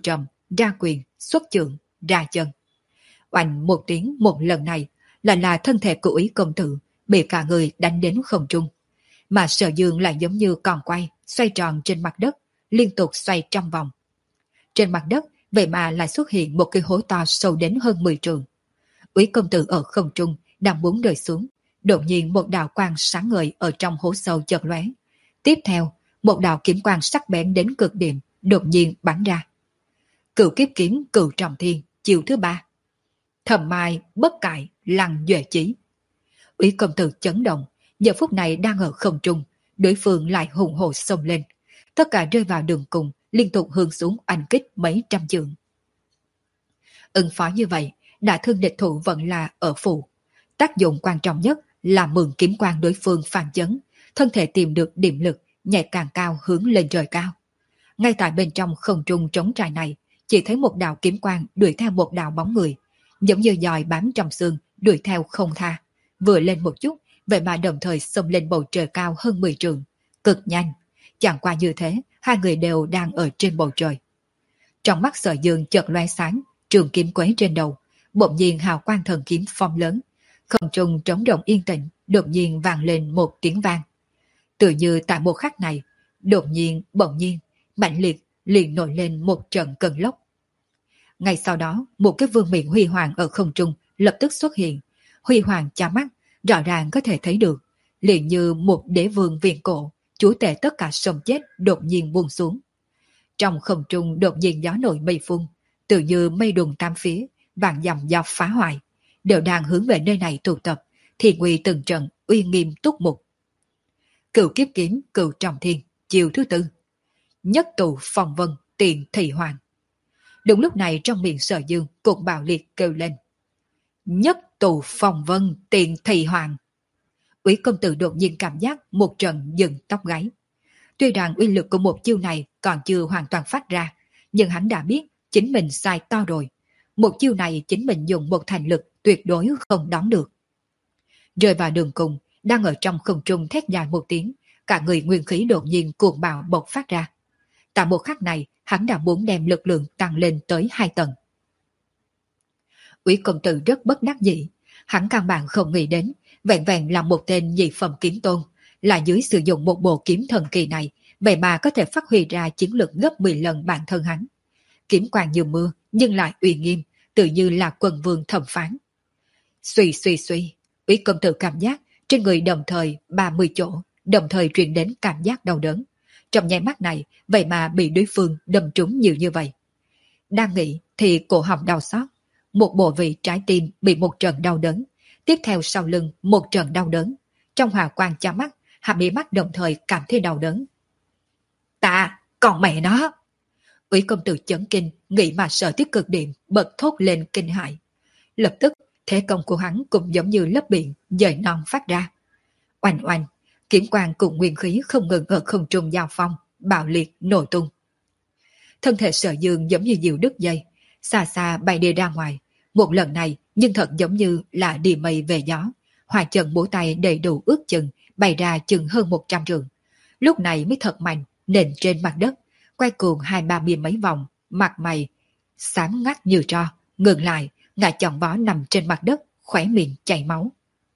ra quyền, xuất chưởng, ra chân. Oanh một tiếng một lần này là là thân thể của Úy công tử bị cả người đánh đến không trung. Mà Sở Dương lại giống như còn quay, xoay tròn trên mặt đất, liên tục xoay trong vòng. Trên mặt đất, vậy mà lại xuất hiện một cái hố to sâu đến hơn mười trượng. Úy công tử ở không trung, đang muốn rơi xuống. Đột nhiên một đạo quang sáng ngời ở trong hố sâu chợt lóe. Tiếp theo, một đạo kiếm quang sắc bén đến cực điểm, đột nhiên bắn ra. Cửu kiếp kiếm cửu trọng thiên, chiều thứ ba. Thầm mai, bất cải, lăng duệ chí. Úy công tử chấn động, giờ phút này đang ở không trung, đối phương lại hùng hồ xông lên. Tất cả rơi vào đường cùng, liên tục hướng xuống oanh kích mấy trăm trường. Ứng phó như vậy, đã thương địch thủ vẫn là ở phụ. Tác dụng quan trọng nhất là mượn kiếm quang đối phương phản chấn, thân thể tìm được điểm lực, nhảy càng cao hướng lên trời cao. Ngay tại bên trong không trung trống trải này, chỉ thấy một đạo kiếm quang đuổi theo một đạo bóng người, giống như dòi bám trong xương, đuổi theo không tha. Vừa lên một chút, vậy mà đồng thời xông lên bầu trời cao hơn mười trượng, cực nhanh. Chẳng qua như thế, hai người đều đang ở trên bầu trời. Trong mắt Sở Dương chợt loe sáng, trường kiếm quấy trên đầu, bỗng nhiên hào quang thần kiếm phong lớn, không trung trống rỗng yên tĩnh, đột nhiên vang lên một tiếng vang. Tự như tại một khắc này, đột nhiên, bỗng nhiên, mạnh liệt liền nổi lên một trận cơn lốc. Ngay sau đó, một cái vương miện huy hoàng ở không trung lập tức xuất hiện, huy hoàng chá mắt, rõ ràng có thể thấy được, liền như một đế vương viễn cổ, chúa tể tất cả sống chết đột nhiên buông xuống. Trong không trung đột nhiên gió nổi mây phun, tự như mây đùng tam phía, vạn dặm do phá hoại, đều đang hướng về nơi này tụ tập, thì nguy từng trận uy nghiêm túc mục. Cửu kiếp kiếm cửu trọng thiên, chiều thứ tư. Nhất tụ phong vân tiền thị hoàng. Đúng lúc này trong miệng Sở Dương cũng bạo liệt kêu lên. Nhất tụ phong vân tiền thị hoàng. Úy công tử đột nhiên cảm giác một trận dựng tóc gáy. Tuy rằng uy lực của một chiêu này còn chưa hoàn toàn phát ra, nhưng hắn đã biết chính mình sai to rồi. Một chiêu này chính mình dùng một thành lực tuyệt đối không đón được. Rơi vào đường cùng, đang ở trong không trung thét dài một tiếng, cả người nguyên khí đột nhiên cuồng bạo bộc phát ra. Tại một khắc này, hắn đã muốn đem lực lượng tăng lên tới hai tầng. Úy công tử rất bất đắc dĩ, hắn căn bản không nghĩ đến, vẹn vẹn là một tên nhị phẩm kiếm tôn, là dưới sử dụng một bộ kiếm thần kỳ này, vậy mà có thể phát huy ra chiến lực gấp mười lần bản thân hắn. Kiếm quang như mưa, nhưng lại uy nghiêm, tự như là quần vương thẩm phán. Suy suy suy, Úy công tử cảm giác trên người đồng thời ba mươi chỗ, đồng thời truyền đến cảm giác đau đớn. Trong nháy mắt này, vậy mà bị đối phương đâm trúng nhiều như vậy. Đang nghĩ thì cổ họng đau xót, một bộ vị trái tim bị một trận đau đớn, tiếp theo sau lưng một trận đau đớn. Trong hòa quang chá mắt, hạ mí mắt đồng thời cảm thấy đau đớn. Ta, còn mẹ nó! Úy công tử chấn kinh, nghĩ mà sợ tới cực điểm, bật thốt lên kinh hại. Lập tức, thế công của hắn cũng giống như lớp biển, dời non phát ra. Oanh oanh, kiếm quang cùng nguyên khí không ngừng ở không trung giao phong, bạo liệt, nổ tung. Thân thể Sở Dương giống như diều đứt dây, xa xa bay đi ra ngoài. Một lần này, nhưng thật giống như là đi mây về gió. Hòa chân bổ tay đầy đủ ước chừng, bay ra chừng hơn một trăm trường. Lúc này mới thật mạnh, nền trên mặt đất, quay cuồng hai ba mươi mấy vòng, mặt mày xám ngắt như tro, ngừng lại, ngã chồng vó nằm trên mặt đất, khóe miệng chảy máu.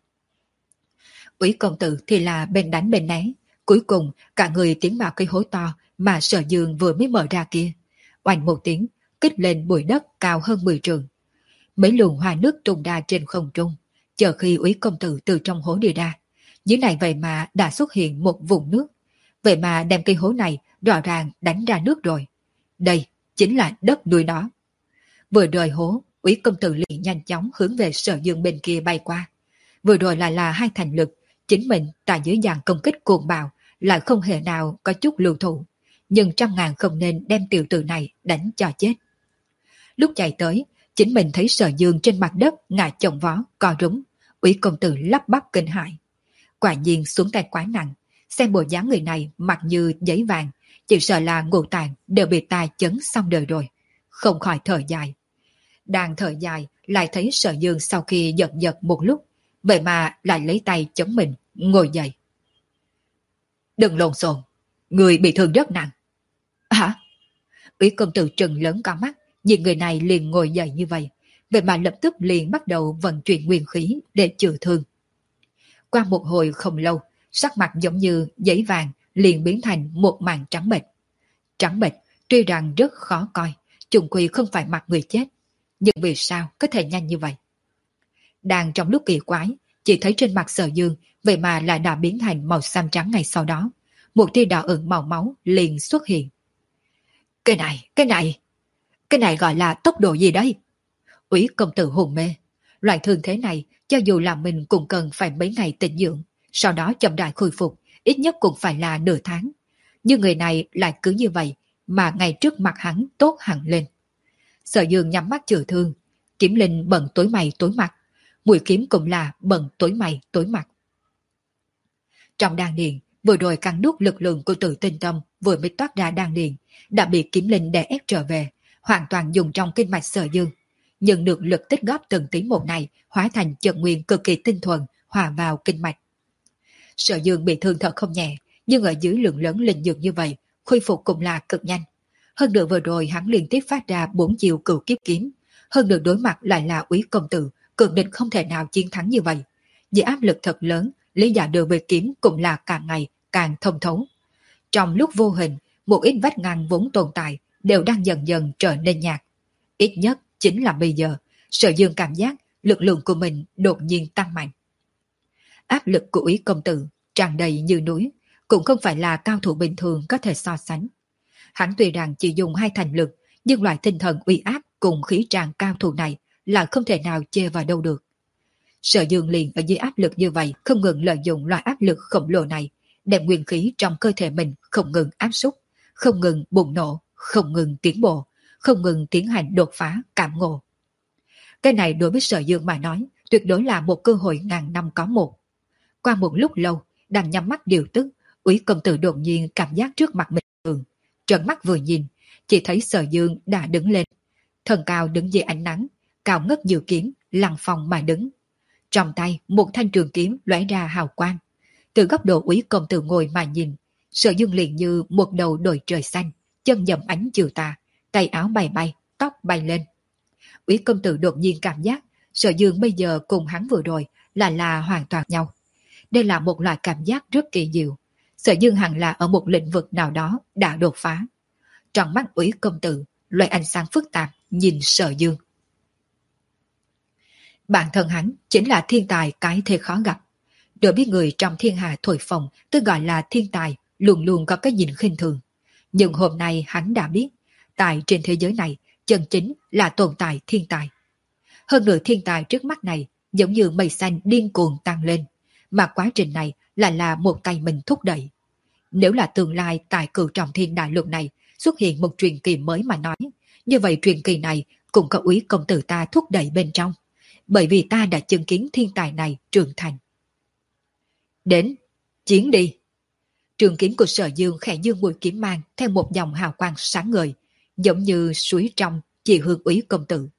Úy công tử thì là bên đánh bên né, cuối cùng cả người tiến vào cái hố to mà Sở Dương vừa mới mở ra kia. Oanh một tiếng, kích lên bụi đất cao hơn mười trường. Mấy luồng hoa nước tung ra trên không trung, chờ khi Úy công tử từ trong hố đi ra. Dưới này vậy mà đã xuất hiện một vùng nước, vậy mà đem cây hố này rõ ràng đánh ra nước rồi. Đây chính là đất nuôi nó. Vừa rời hố, Úy công tử liền nhanh chóng hướng về Sở Dương bên kia bay qua. Vừa rồi lại là hai thành lực, chính mình tại dưới dàn công kích cuồng bạo lại không hề nào có chút lưu thủ, nhưng trăm ngàn không nên đem tiểu tử này đánh cho chết. Lúc chạy tới, chính mình thấy Sở Dương trên mặt đất ngã chồng vó, co rúm. Úy công tử lắp bắp kinh hãi. Quả nhiên xuống tay quá nặng, xem bộ dáng người này mặt như giấy vàng, chỉ sợ là ngũ tạng đều bị ta chấn xong đời rồi. Không khỏi thở dài. Đang thở dài, lại thấy Sở Dương sau khi giật giật một lúc, vậy mà lại lấy tay chống mình, ngồi dậy. Đừng lộn xộn, người bị thương rất nặng. Hả? Úy công tử trừng lớn con mắt, Nhìn người này liền ngồi dậy như vậy, vậy mà lập tức liền bắt đầu vận chuyển nguyên khí để chữa thương. Qua một hồi không lâu, sắc mặt giống như giấy vàng liền biến thành một màn trắng bệch. Trắng bệch tuy rằng rất khó coi, chung quy không phải mặt người chết, nhưng vì sao có thể nhanh như vậy? Đang trong lúc kỳ quái, chỉ thấy trên mặt Sở Dương vậy mà lại đã biến thành màu xám trắng ngay sau đó, một tia đỏ ửng màu máu liền xuất hiện. Cái này, cái này, cái này gọi là tốc độ gì đấy? Úy công tử hồn mê, loại thương thế này cho dù là mình cũng cần phải mấy ngày tĩnh dưỡng, sau đó chậm rãi khôi phục, ít nhất cũng phải là nửa tháng. Nhưng người này lại cứ như vậy mà ngay trước mặt hắn tốt hẳn lên. Sở Dương nhắm mắt chữa thương, Kiếm Linh bận tối mày tối mặt, Mũi Kiếm cũng là bận tối mày tối mặt. Trong đan điền, vừa rồi cắn nuốt lực lượng của Tử Tinh Tâm vừa mới toát ra đan điền, đã bị Kiếm Linh đè ép trở về, hoàn toàn dùng trong kinh mạch Sở Dương. Nhưng được lực tích góp từng tí một này hóa thành chân nguyên cực kỳ tinh thuần hòa vào kinh mạch. Sở Dương bị thương thật không nhẹ, nhưng ở dưới lượng lớn linh dược như vậy, khôi phục cũng là cực nhanh. Hơn nữa vừa rồi hắn liên tiếp phát ra bốn chiều cửu kiếp kiếm, hơn nữa đối mặt lại là Úy công tử, cường địch không thể nào chiến thắng như vậy. Vì áp lực thật lớn, lý giải được về kiếm cũng là càng ngày càng thông thấu. Trong lúc vô hình, một ít vách ngăn vốn tồn tại đều đang dần dần trở nên nhạt. Ít nhất chính là bây giờ, Sở Dương cảm giác lực lượng của mình đột nhiên tăng mạnh. Áp lực của Úy công tử tràn đầy như núi, cũng không phải là cao thủ bình thường có thể so sánh. Hắn tuy rằng chỉ dùng hai thành lực, nhưng loại tinh thần uy áp cùng khí tràn cao thủ này là không thể nào chê vào đâu được. Sở Dương liền ở dưới áp lực như vậy không ngừng lợi dụng loại áp lực khổng lồ này, đem nguyên khí trong cơ thể mình không ngừng áp xúc, không ngừng bùng nổ, không ngừng tiến bộ, không ngừng tiến hành đột phá cảm ngộ. Cái này đối với Sở Dương mà nói, tuyệt đối là một cơ hội ngàn năm có một. Qua một lúc lâu, đang nhắm mắt điều tức, Úy công tử đột nhiên cảm giác trước mặt mình thường, trợn mắt vừa nhìn, chỉ thấy Sở Dương đã đứng lên, thần cao đứng dưới ánh nắng, cao ngất dự kiếm, lăng phong mà đứng. Trong tay một thanh trường kiếm lóe ra hào quang. Từ góc độ Úy công tử ngồi mà nhìn, Sở Dương liền như một đầu đồi trời xanh, chân dậm ánh chiều tà, tay áo bay bay, tóc bay lên. Úy công tử đột nhiên cảm giác Sở Dương bây giờ cùng hắn vừa rồi là là hoàn toàn nhau. Đây là một loại cảm giác rất kỳ diệu. Sở Dương hẳn là ở một lĩnh vực nào đó đã đột phá. Trong mắt Úy công tử, loại ánh sáng phức tạp nhìn Sở Dương. Bản thân hắn chính là thiên tài cái thế khó gặp. Đối biết người trong thiên hà thổi phồng tôi gọi là thiên tài, luôn luôn có cái nhìn khinh thường. Nhưng hôm nay hắn đã biết, tại trên thế giới này, chân chính là tồn tại thiên tài. Hơn nữa thiên tài trước mắt này giống như mây xanh điên cuồng tăng lên, mà quá trình này là là một tay mình thúc đẩy. Nếu là tương lai tại cửu trọng thiên đại lục này xuất hiện một truyền kỳ mới mà nói, như vậy truyền kỳ này cũng có Úy công tử ta thúc đẩy bên trong, bởi vì ta đã chứng kiến thiên tài này trưởng thành. Đến, chiến đi! Trường kiếm của Sở Dương khẽ dương mũi kiếm mang theo một dòng hào quang sáng ngời, giống như suối trong chỉ hướng Úy công tử.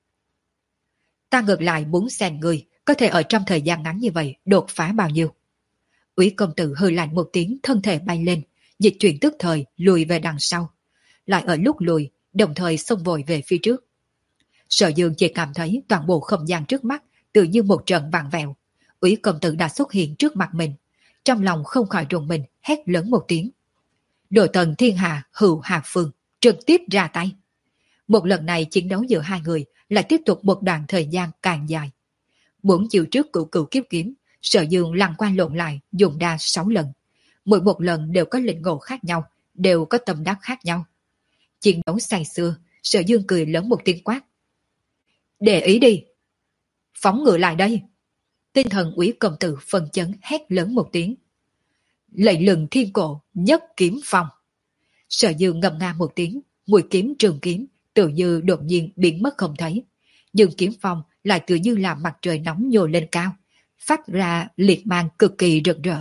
Ta ngược lại muốn xem người có thể ở trong thời gian ngắn như vậy đột phá bao nhiêu. Úy công tử hơi lạnh một tiếng, thân thể bay lên, dịch chuyển tức thời lùi về đằng sau, lại ở lúc lùi đồng thời xông vội về phía trước. Sở Dương chỉ cảm thấy toàn bộ không gian trước mắt tự như một trận vặn vẹo. Úy công tử đã xuất hiện trước mặt mình, trong lòng không khỏi rùng mình, hét lớn một tiếng. Đồ tần thiên hà hữu hà phương, trực tiếp ra tay. Một lần này chiến đấu giữa hai người lại tiếp tục một đoạn thời gian càng dài. Bốn chiều trước cửu cửu kiếp kiếm, Sở Dương lăn qua lộn lại dùng đa sáu lần. Mỗi một lần đều có lĩnh ngộ khác nhau, đều có tâm đắc khác nhau. Chiến đấu say xưa, Sở Dương cười lớn một tiếng quát. Để ý đi! Phóng ngựa lại đây! Tinh thần Úy công tử phân chấn hét lớn một tiếng. Lệnh lừng thiên cổ, nhất kiếm phong! Sở Dương ngâm nga một tiếng, mũi kiếm trường kiếm tự như đột nhiên biến mất không thấy. Nhưng kiếm phong lại tự như là mặt trời nóng nhô lên cao, phát ra liệt mang cực kỳ rực rỡ.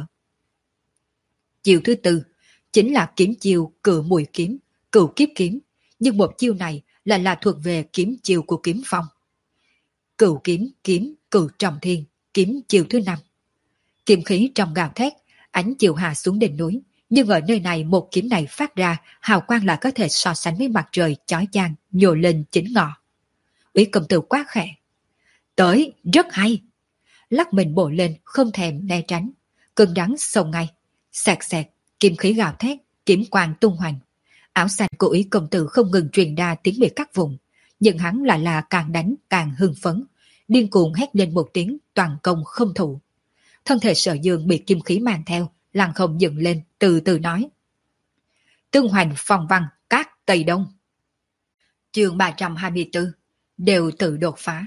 Chiêu thứ tư chính là kiếm chiêu cự mùi kiếm, cửu kiếp kiếm, nhưng một chiêu này là là thuộc về kiếm chiêu của kiếm phong. Cửu kiếm kiếm cửu trọng thiên, kiếm chiêu thứ năm. Kiếm khí trong gào thét, ánh chiều hạ xuống đỉnh núi, Nhưng ở nơi này một kiếm này phát ra, hào quang lại có thể so sánh với mặt trời chói chang nhô lên chính ngọ. Úy công tử quá khẽ. Tới, rất hay. Lắc mình bổ lên, không thèm né tránh. Cứng rắn xông ngay. Xẹt xẹt, kiếm khí gào thét, kiếm quang tung hoành. Áo xanh của Úy công tử không ngừng truyền ra tiếng bị cắt vùng. Nhưng hắn lại là càng đánh càng hưng phấn. Điên cuồng hét lên một tiếng toàn công không thủ. Thân thể Sở Dương bị kim khí mang theo, lăng không dựng lên, từ từ nói. Tương hoành phong văn, các Tây Đông. Chương ba trăm hai mươi tư, đều tự đột phá.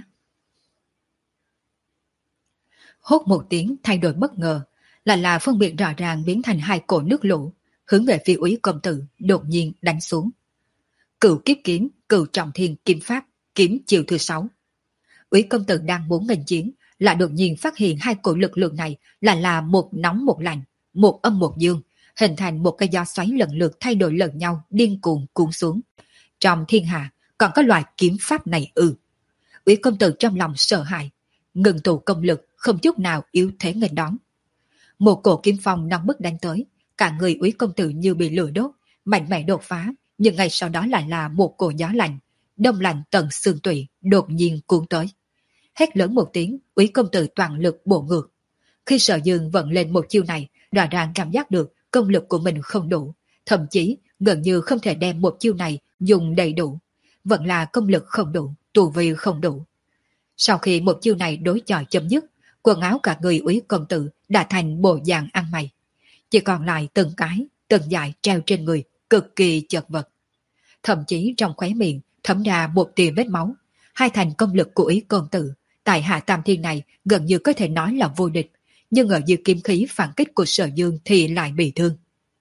Hốt một tiếng thay đổi bất ngờ, là là phân biệt rõ ràng biến thành hai cổ nước lũ, hướng về phía Úy công tử đột nhiên đánh xuống. Cửu kiếp kiếm, cửu trọng thiên kiếm pháp, kiếm chiều thứ sáu. Úy công tử đang muốn nghênh chiến, lại đột nhiên phát hiện hai cổ lực lượng này là là một nóng một lạnh, một âm một dương, hình thành một cái gió xoáy lần lượt thay đổi lần nhau điên cuồng cuốn xuống. Trong thiên hạ còn có loại kiếm pháp này ư? Úy công tử trong lòng sợ hãi, ngừng tụ công lực, không chút nào yếu thế nghênh đón. Một cổ kiếm phong nóng bức đánh tới, cả người Úy công tử như bị lửa đốt, mạnh mẽ đột phá, nhưng ngay sau đó lại là một cổ gió lạnh, đông lạnh tận xương tủy, đột nhiên cuốn tới. Hét lớn một tiếng, Úy công tử toàn lực bổ ngược. Khi Sở Dương vận lên một chiêu này, rõ ràng cảm giác được công lực của mình không đủ, thậm chí gần như không thể đem một chiêu này dùng đầy đủ. Vẫn là công lực không đủ, tu vi không đủ. Sau khi một chiêu này đối chọi chấm dứt, quần áo cả người Úy công tử đã thành bộ dạng ăn mày. Chỉ còn lại từng cái, từng dải treo trên người, cực kỳ chật vật. Thậm chí trong khóe miệng thấm ra một tia vết máu. Hai thành công lực của Úy công tử tại hạ tam thiên này gần như có thể nói là vô địch, nhưng ở dưới kiếm khí phản kích của Sở Dương thì lại bị thương.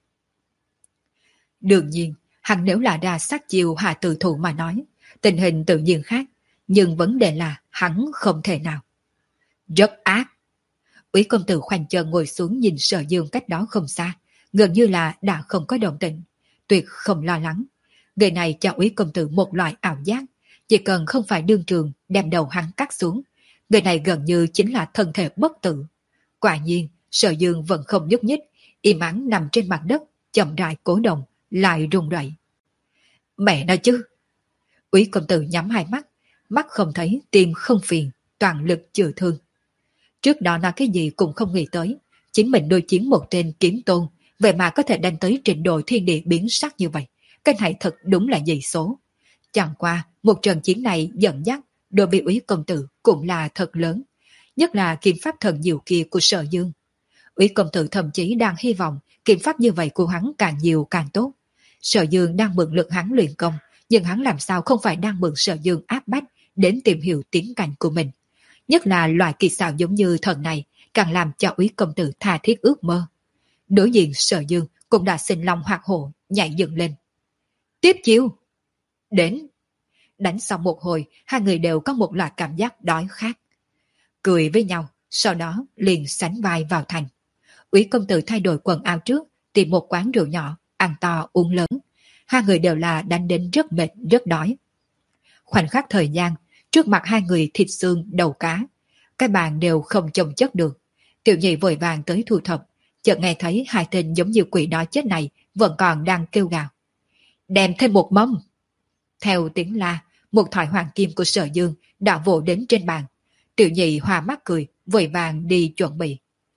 Đương nhiên, hắn nếu là ra sát chiêu hạ tử thủ mà nói, tình hình tự nhiên khác, nhưng vấn đề là hắn không thể nào. Rất ác. Úy công tử khoanh chân ngồi xuống nhìn Sở Dương cách đó không xa, gần như là đã không có động tĩnh, tuyệt không lo lắng. Người này cho Úy công tử một loại ảo giác, chỉ cần không phải đương trường đem đầu hắn cắt xuống, người này gần như chính là thân thể bất tử. Quả nhiên, Sở Dương vẫn không nhúc nhích, im ắng nằm trên mặt đất, chậm rãi cố động, lại rung rẩy. Mẹ nói chứ! Úy công tử nhắm hai mắt, mắt không thấy, tim không phiền, toàn lực chữa thương. Trước đó nói cái gì cũng không nghĩ tới, chính mình đối chiến một tên kiếm tôn, vậy mà có thể đánh tới trình độ thiên địa biến sắc như vậy. Cái này thật đúng là dị số. Chẳng qua, một trận chiến này dẫn dắt, đối với Úy công tử cũng là thật lớn. Nhất là kiếm pháp thần diệu kia của Sở Dương. Úy công tử thậm chí đang hy vọng kiếm pháp như vậy của hắn càng nhiều càng tốt. Sở Dương đang mượn lực hắn luyện công, nhưng hắn làm sao không phải đang mượn Sở Dương áp bách đến tìm hiểu tiến cảnh của mình. Nhất là loại kỳ xảo giống như thần này, càng làm cho Úy công tử tha thiết ước mơ. Đối diện Sở Dương cũng đã sinh lòng hoạt hổ, nhảy dựng lên. Tiếp chiêu! Đến! Đánh xong một hồi, hai người đều có một loại cảm giác đói khát. Cười với nhau, sau đó liền sánh vai vào thành. Úy công tử thay đổi quần áo trước, tìm một quán rượu nhỏ, ăn to uống lớn. Hai người đều là đánh đến rất mệt, rất đói. Khoảnh khắc thời gian, trước mặt hai người thịt xương, đầu cá. Cái bàn đều không chồng chất được. Tiểu nhị vội vàng tới thu thập, chợt nghe thấy hai tên giống như quỷ đói chết này vẫn còn đang kêu gào. Đem thêm một mâm! Theo tiếng la, một thỏi hoàng kim của Sở Dương đã vỗ đến trên bàn. Tiểu nhị hòa mắt cười, vội vàng đi chuẩn bị.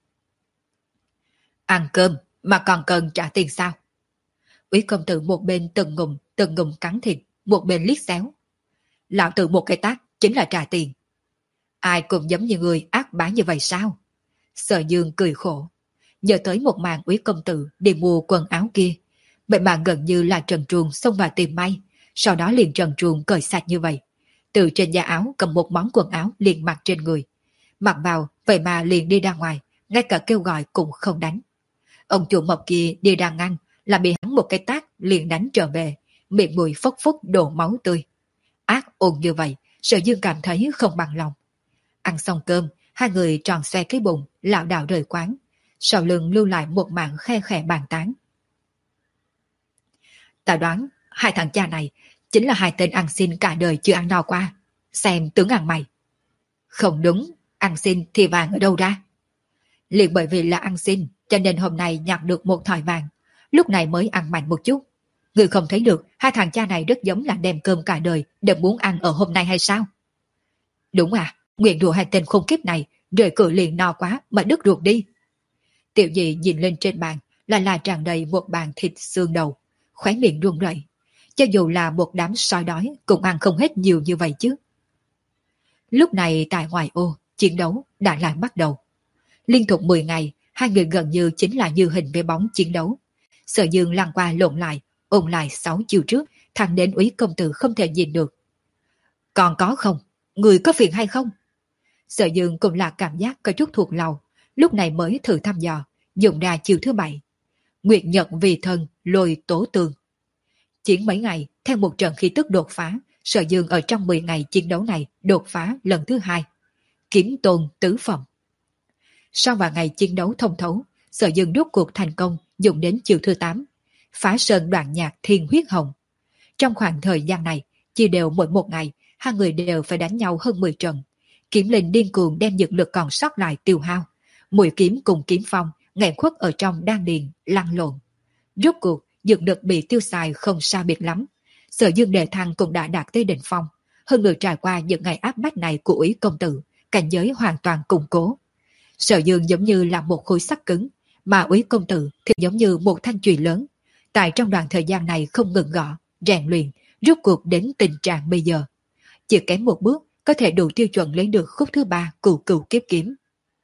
Ăn cơm mà còn cần trả tiền sao? Úy công tử một bên từng ngụm từng ngụm cắn thịt, một bên liếc xéo. Lão tử một cái tát chính là trả tiền. Ai cũng giống như người ác bá như vậy sao? Sở Dương cười khổ, nhớ tới một màn Úy công tử đi mua quần áo kia. Vậy mà gần như là trần truồng xông vào tìm may, sau đó liền trần truồng cởi sạch như vậy. Từ trên da áo cầm một món quần áo liền mặc trên người. Mặc vào, vậy mà liền đi ra ngoài, ngay cả kêu gọi cũng không đánh. Ông chủ mập kia đi ra ngăn, là bị hắn một cái tát liền đánh trở về, miệng mũi phốc phốc đổ máu tươi. Ác ôn như vậy, Sở Dương cảm thấy không bằng lòng. Ăn xong cơm, hai người tròn xoe cái bụng, lảo đảo rời quán. Sau lưng lưu lại một mảng khe khẽ bàn tán. Ta đoán, hai thằng cha này chính là hai tên ăn xin cả đời chưa ăn no qua. Xem tướng ăn mày. Không đúng, ăn xin thì vàng ở đâu ra? Liền bởi vì là ăn xin, cho nên hôm nay nhặt được một thỏi vàng. lúc này mới ăn mạnh một chút. Người không thấy được hai thằng cha này rất giống là đem cơm cả đời đều muốn ăn ở hôm nay hay sao? Đúng à, nguyện rủa hai tên khốn kiếp này, rời cửa liền no quá mà đứt ruột đi. Tiểu Dị nhìn lên trên bàn là là tràn đầy một bàn thịt xương đầu, khóe miệng run rẩy. Cho dù là một đám sói đói cũng ăn không hết nhiều như vậy chứ. Lúc này tại ngoài ô, chiến đấu đã lại bắt đầu. Liên tục mười ngày, hai người gần như chính là như hình với bóng chiến đấu. Sở Dương lăn qua lộn lại, ôn lại sáu chiều trước, thằng đến úy công tử không thể nhìn được. Còn có không? Người có phiền hay không? Sở Dương cũng là cảm giác có chút thuộc lòng, lúc này mới thử thăm dò, dùng ra chiều thứ bảy. Nguyệt Nhật vì thân, lôi tố tường. Chiến mấy ngày, theo một trận khí tức đột phá, Sở Dương ở trong mười ngày chiến đấu này đột phá lần thứ hai. Kiếm tôn tứ phẩm. Sau vài ngày chiến đấu thông thấu, Sở Dương rút cuộc thành công dùng đến chiều thứ tám. Phá sơn đoạn nhạc thiên huyết hồng. Trong khoảng thời gian này, chia đều mỗi một ngày, hai người đều phải đánh nhau hơn mười trận. Kiếm linh điên cuồng đem dược lực còn sót lại tiêu hao. Mũi kiếm cùng kiếm phong, nghẹn khuất ở trong đan điền, lăn lộn. Rốt cuộc, dược lực bị tiêu xài không sao biệt lắm. Sở Dương đề thăng cũng đã đạt tới đỉnh phong. Hơn nữa trải qua những ngày áp bách này của úy công tử, cảnh giới hoàn toàn củng cố. Sở Dương giống như là một khối sắt cứng, mà úy công tử thì giống như một thanh chùy lớn. Tại trong đoạn thời gian này không ngừng gõ, rèn luyện, rốt cuộc đến tình trạng bây giờ. Chỉ kém một bước có thể đủ tiêu chuẩn lấy được khúc thứ ba cửu cửu kiếp kiếm.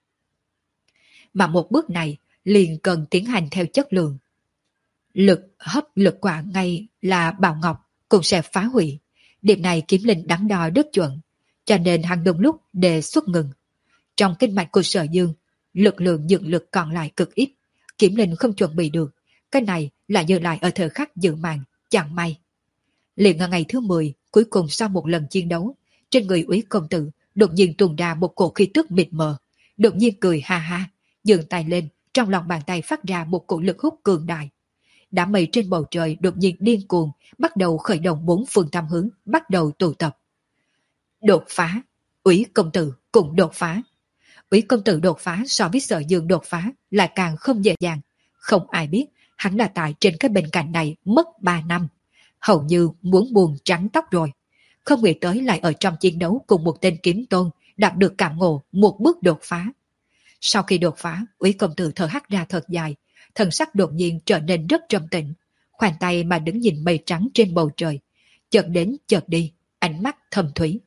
Mà một bước này liền cần tiến hành theo chất lượng. Lực hấp lực quả ngay là Bảo Ngọc cũng sẽ phá hủy. Điểm này kiếm linh đắn đo rất chuẩn, cho nên hắn đúng lúc đề xuất ngừng. Trong kinh mạch của Sở Dương, lực lượng dưỡng lực còn lại cực ít, kiếm linh không chuẩn bị được. Cái này là dừng lại ở thời khắc dự màn, chẳng may. Liền ở ngày thứ mười, cuối cùng sau một lần chiến đấu, trên người úy công tử đột nhiên tuôn ra một cổ khí tức mịt mờ, đột nhiên cười ha ha, giương tay lên, trong lòng bàn tay phát ra một cổ lực hút cường đại. Đám mây trên bầu trời đột nhiên điên cuồng, bắt đầu khởi động bốn phương tam hướng, bắt đầu tụ tập. Đột phá, úy công tử cũng đột phá. Úy công tử đột phá so với Sở Dương đột phá lại càng không dễ dàng. Không ai biết hắn là tại trên cái bên cạnh này mất ba năm. Hầu như muốn buồn trắng tóc rồi. Không nghĩ tới lại ở trong chiến đấu cùng một tên kiếm tôn đạt được cảm ngộ một bước đột phá. Sau khi đột phá, úy công tử thở hắt ra thật dài, thần sắc đột nhiên trở nên rất trầm tĩnh, khoanh tay mà đứng nhìn mây trắng trên bầu trời, chợt đến chợt đi, ánh mắt thâm thúy.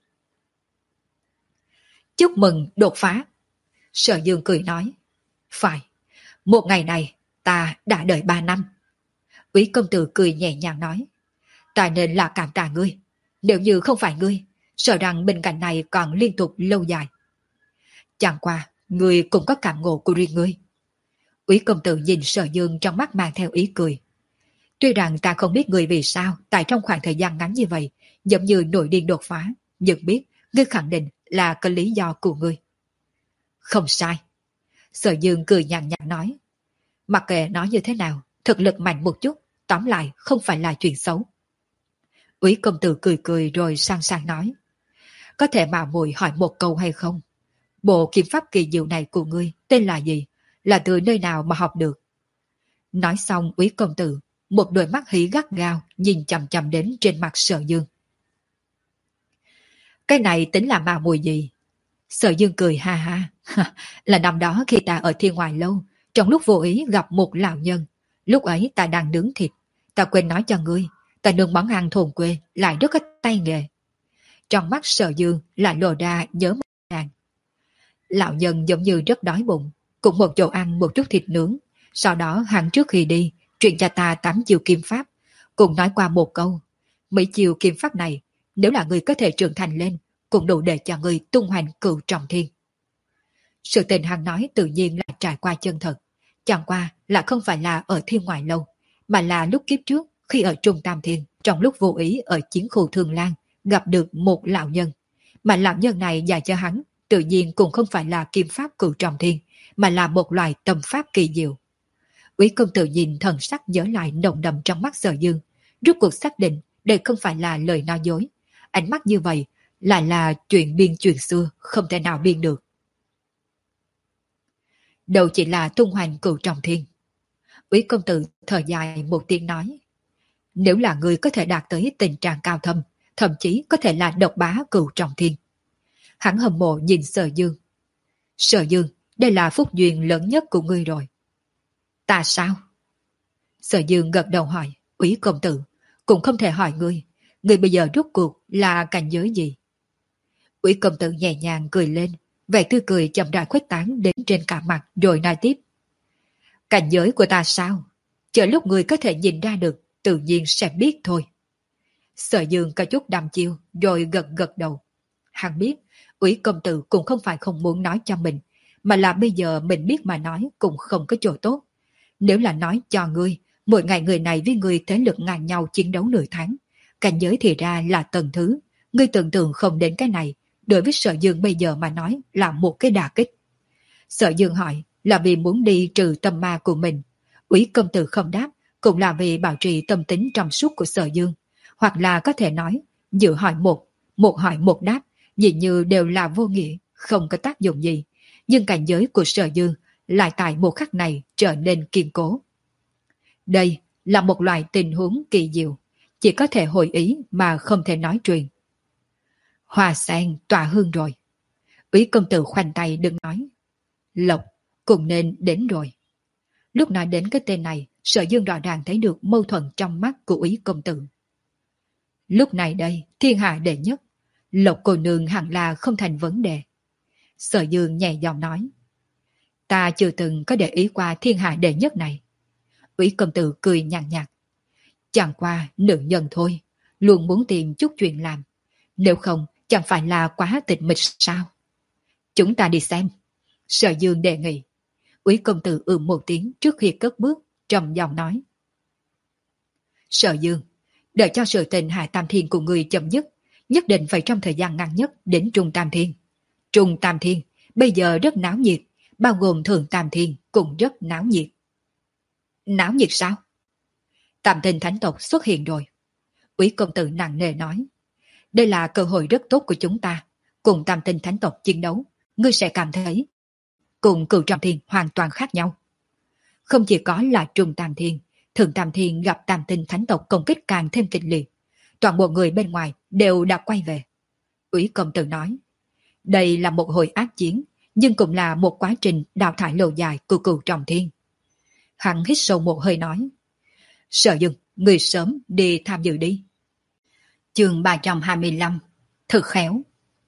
Chúc mừng đột phá. Sở Dương cười nói. Phải, một ngày này ta đã đợi ba năm. Úy công tử cười nhẹ nhàng nói. Ta nên là cảm tạ ngươi. Nếu như không phải ngươi, sợ rằng bên cạnh này còn liên tục lâu dài. Chẳng qua, ngươi cũng có cảm ngộ của riêng ngươi. Úy công tử nhìn Sở Dương trong mắt mang theo ý cười. Tuy rằng ta không biết ngươi vì sao tại trong khoảng thời gian ngắn như vậy, giống như nổi điên đột phá, nhưng biết ngươi khẳng định là có lý do của ngươi. Không sai. Sở Dương cười nhàn nhạt nói. Mặc kệ nói như thế nào, thực lực mạnh một chút, tóm lại không phải là chuyện xấu. Úy công tử cười cười rồi sang sang nói. Có thể mạo muội hỏi một câu hay không? Bộ kiếm pháp kỳ diệu này của ngươi tên là gì? Là từ nơi nào mà học được? Nói xong úy công tử, một đôi mắt hí gắt gao nhìn chằm chằm đến trên mặt Sở Dương. Cái này tính là mạo muội gì? Sở Dương cười ha ha. Là năm đó khi ta ở Thiên Ngoại Lâu, trong lúc vô ý gặp một lão nhân. Lúc ấy ta đang nướng thịt. Ta quên nói cho ngươi, ta nướng món ăn thôn quê lại rất có tay nghề. Trong mắt Sở Dương lại lộ ra nhớ một nàng. Lão nhân giống như rất đói bụng, cũng một chỗ ăn một chút thịt nướng. Sau đó hắn trước khi đi, truyền cho ta tám chiều kim pháp, cùng nói qua một câu. Mấy chiều kim pháp này, nếu là người có thể trưởng thành lên, cũng đủ để cho người tung hoành cửu trọng thiên. Sự tình hắn nói tự nhiên là trải qua chân thật, chẳng qua là không phải là ở Thiên Ngoại Lâu, mà là lúc kiếp trước khi ở Trung Tam Thiên, trong lúc vô ý ở chiến khu Thương Lan gặp được một lão nhân, mà lão nhân này dạy cho hắn tự nhiên cũng không phải là kim pháp cửu trọng thiên, mà là một loại tâm pháp kỳ diệu. Úy công tử nhìn thần sắc nhớ lại nồng đậm trong mắt Sở Dương, rút cuộc xác định đây không phải là lời nói dối, ánh mắt như vậy lại là chuyện biên chuyện xưa, không thể nào biên được. Đâu chỉ là tung hoành cửu trọng thiên. Úy công tử thở dài một tiếng nói, nếu là người có thể đạt tới tình trạng cao thâm, thậm chí có thể là độc bá cửu trọng thiên. Hắn hâm mộ nhìn Sở Dương. Sở Dương, đây là phúc duyên lớn nhất của ngươi rồi. Ta sao? Sở Dương gật đầu hỏi, Úy công tử, cũng không thể hỏi ngươi, ngươi bây giờ rốt cuộc là cảnh giới gì? Úy công tử nhẹ nhàng cười lên, vẻ tươi cười chậm rãi khuếch tán đến trên cả mặt rồi nói tiếp. Cảnh giới của ta sao? Chờ lúc ngươi có thể nhìn ra được, tự nhiên sẽ biết thôi. Sở Dương có chút đăm chiêu rồi gật gật đầu. Hắn biết, Úy công tử cũng không phải không muốn nói cho mình, mà là bây giờ mình biết mà nói cũng không có chỗ tốt. Nếu là nói cho ngươi, mỗi ngày người này với ngươi thế lực ngang nhau chiến đấu nửa tháng, cảnh giới thì ra là tầng thứ, ngươi tưởng tượng không đến cái này, đối với Sở Dương bây giờ mà nói là một cái đả kích. Sở Dương hỏi là vì muốn đi trừ tâm ma của mình. Úy công tử không đáp, cũng là vì bảo trì tâm tính trong suốt của Sở Dương, hoặc là có thể nói, giữa hỏi một, một hỏi một đáp, dường như đều là vô nghĩa, không có tác dụng gì, nhưng cảnh giới của Sở Dương lại tại một khắc này trở nên kiên cố. Đây là một loại tình huống kỳ diệu, chỉ có thể hội ý mà không thể nói truyền. Hoa sen tỏa hương rồi. Úy công tử khoanh tay đừng nói. Lộc cũng nên đến rồi. Lúc nói đến cái tên này, Sở Dương rõ ràng thấy được mâu thuẫn trong mắt của Úy công tử. Lúc này đây, thiên hạ đệ nhất, Lộc cô nương hẳn là không thành vấn đề. Sở Dương nhẹ giọng nói. Ta chưa từng có để ý qua thiên hạ đệ nhất này. Úy công tử cười nhàn nhạt. Chẳng qua nữ nhân thôi, luôn muốn tìm chút chuyện làm. Nếu không, chẳng phải là quá tịch mịch sao? Chúng ta đi xem. Sở Dương đề nghị. Úy công tử ừm một tiếng trước khi cất bước, trầm giọng nói. Sở Dương, đợi cho sự tình Hạ Tam Thiên của người chậm dứt, nhất định phải trong thời gian ngắn nhất đến Trung Tam Thiên. Trung Tam Thiên bây giờ rất náo nhiệt, bao gồm Thượng Tam Thiên cũng rất náo nhiệt. Náo nhiệt sao? Tam Tinh Thánh tộc xuất hiện rồi. Úy công tử nặng nề nói. Đây là cơ hội rất tốt của chúng ta. Cùng Tam Tinh Thánh tộc chiến đấu, ngươi sẽ cảm thấy cùng Cửu Trọng Thiên hoàn toàn khác nhau. Không chỉ có là Trung Tam Thiên, Thượng Tam Thiên gặp Tam Tinh Thánh tộc công kích càng thêm kịch liệt. Toàn bộ người bên ngoài đều đã quay về. Úy công tử nói. Đây là một hồi ác chiến, nhưng cũng là một quá trình đào thải lâu dài của Cửu Trọng Thiên. Hắn hít sâu một hơi nói. Sở Dương, người sớm đi tham dự đi. Chương ba trăm hai mươi lăm. Thực khéo.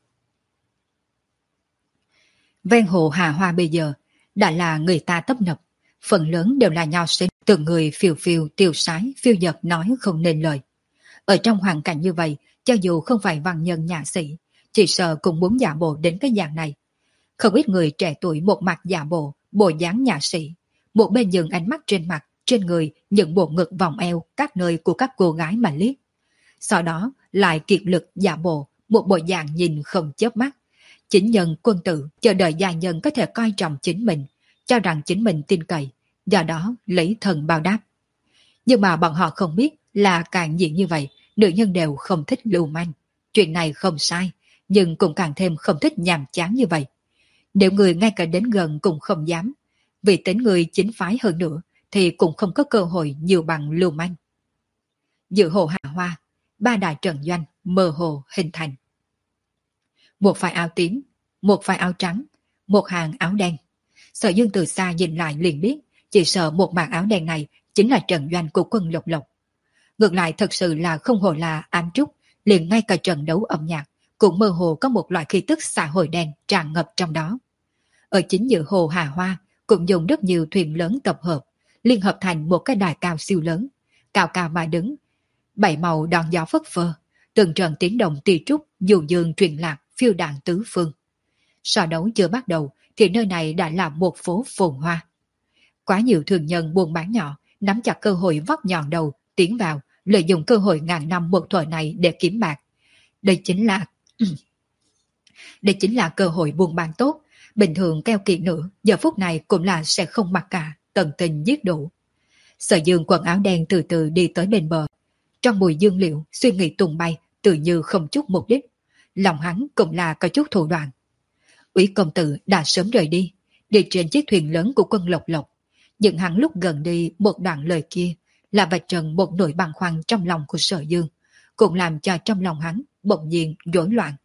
Ven hồ Hà Hoa bây giờ đã là người ta tấp nập, phần lớn đều là nho sinh, từng người phiêu phiêu tiêu sái, phiêu dật nói không nên lời. Ở trong hoàn cảnh như vậy, cho dù không phải văn nhân nhạc sĩ, chỉ sợ cũng muốn giả bộ đến cái dạng này. Không ít người trẻ tuổi một mặt giả bộ, bộ dáng nhạc sĩ, một bên dừng ánh mắt trên mặt, trên người, những bộ ngực vòng eo, các nơi của các cô gái mà liếc. Sau đó lại kiệt lực giả bộ, một bộ dạng nhìn không chớp mắt. Chính nhân quân tử chờ đợi gia nhân có thể coi trọng chính mình, cho rằng chính mình tin cậy, do đó lấy thần bao đáp. Nhưng mà bọn họ không biết là càng diện như vậy, nữ nhân đều không thích lưu manh. Chuyện này không sai, nhưng cũng càng thêm không thích nhàm chán như vậy. Nếu người ngay cả đến gần cũng không dám, vì tính người chính phái hơn nữa, thì cũng không có cơ hội nhiều bằng lưu manh. Giữa hồ Hà Hoa, ba đại trận doanh mơ hồ hình thành. Một phái áo tím, một phái áo trắng, một hàng áo đen. Sở Dương từ xa nhìn lại liền biết, chỉ sợ một màn áo đen này chính là trận doanh của quân Lộc Lộc. Ngược lại thật sự là không hồ là ám trúc, liền ngay cả trận đấu âm nhạc cũng mơ hồ có một loại khí tức xã hội đen tràn ngập trong đó. Ở chính giữa hồ Hà Hoa cũng dùng rất nhiều thuyền lớn tập hợp, liên hợp thành một cái đài cao siêu lớn, cao cao mà đứng, bảy màu đòn gió phất phơ, từng trận tiếng động tỳ trúc dù dương truyền lạc phiêu đạn tứ phương. So đấu chưa bắt đầu thì nơi này đã là một phố phồn hoa. Quá nhiều thương nhân buôn bán nhỏ nắm chặt cơ hội vóc nhọn đầu tiến vào, lợi dụng cơ hội ngàn năm một thuở này để kiếm bạc. Đây chính là đây chính là cơ hội buôn bán tốt. Bình thường keo kiệt nữa, giờ phút này cũng là sẽ không mặc cả, tận tình giết đủ. Sở Dương quần áo đen từ từ đi tới bên bờ. Trong mùi dương liệu, suy nghĩ tung bay, tự như không chút mục đích. Lòng hắn cũng là có chút thủ đoạn. Úy công tử đã sớm rời đi, đi trên chiếc thuyền lớn của quân Lộc Lộc. Nhưng hắn lúc gần đi một đoạn lời kia là vạch trần một nỗi băn khoăn trong lòng của Sở Dương, cũng làm cho trong lòng hắn bỗng nhiên rối loạn.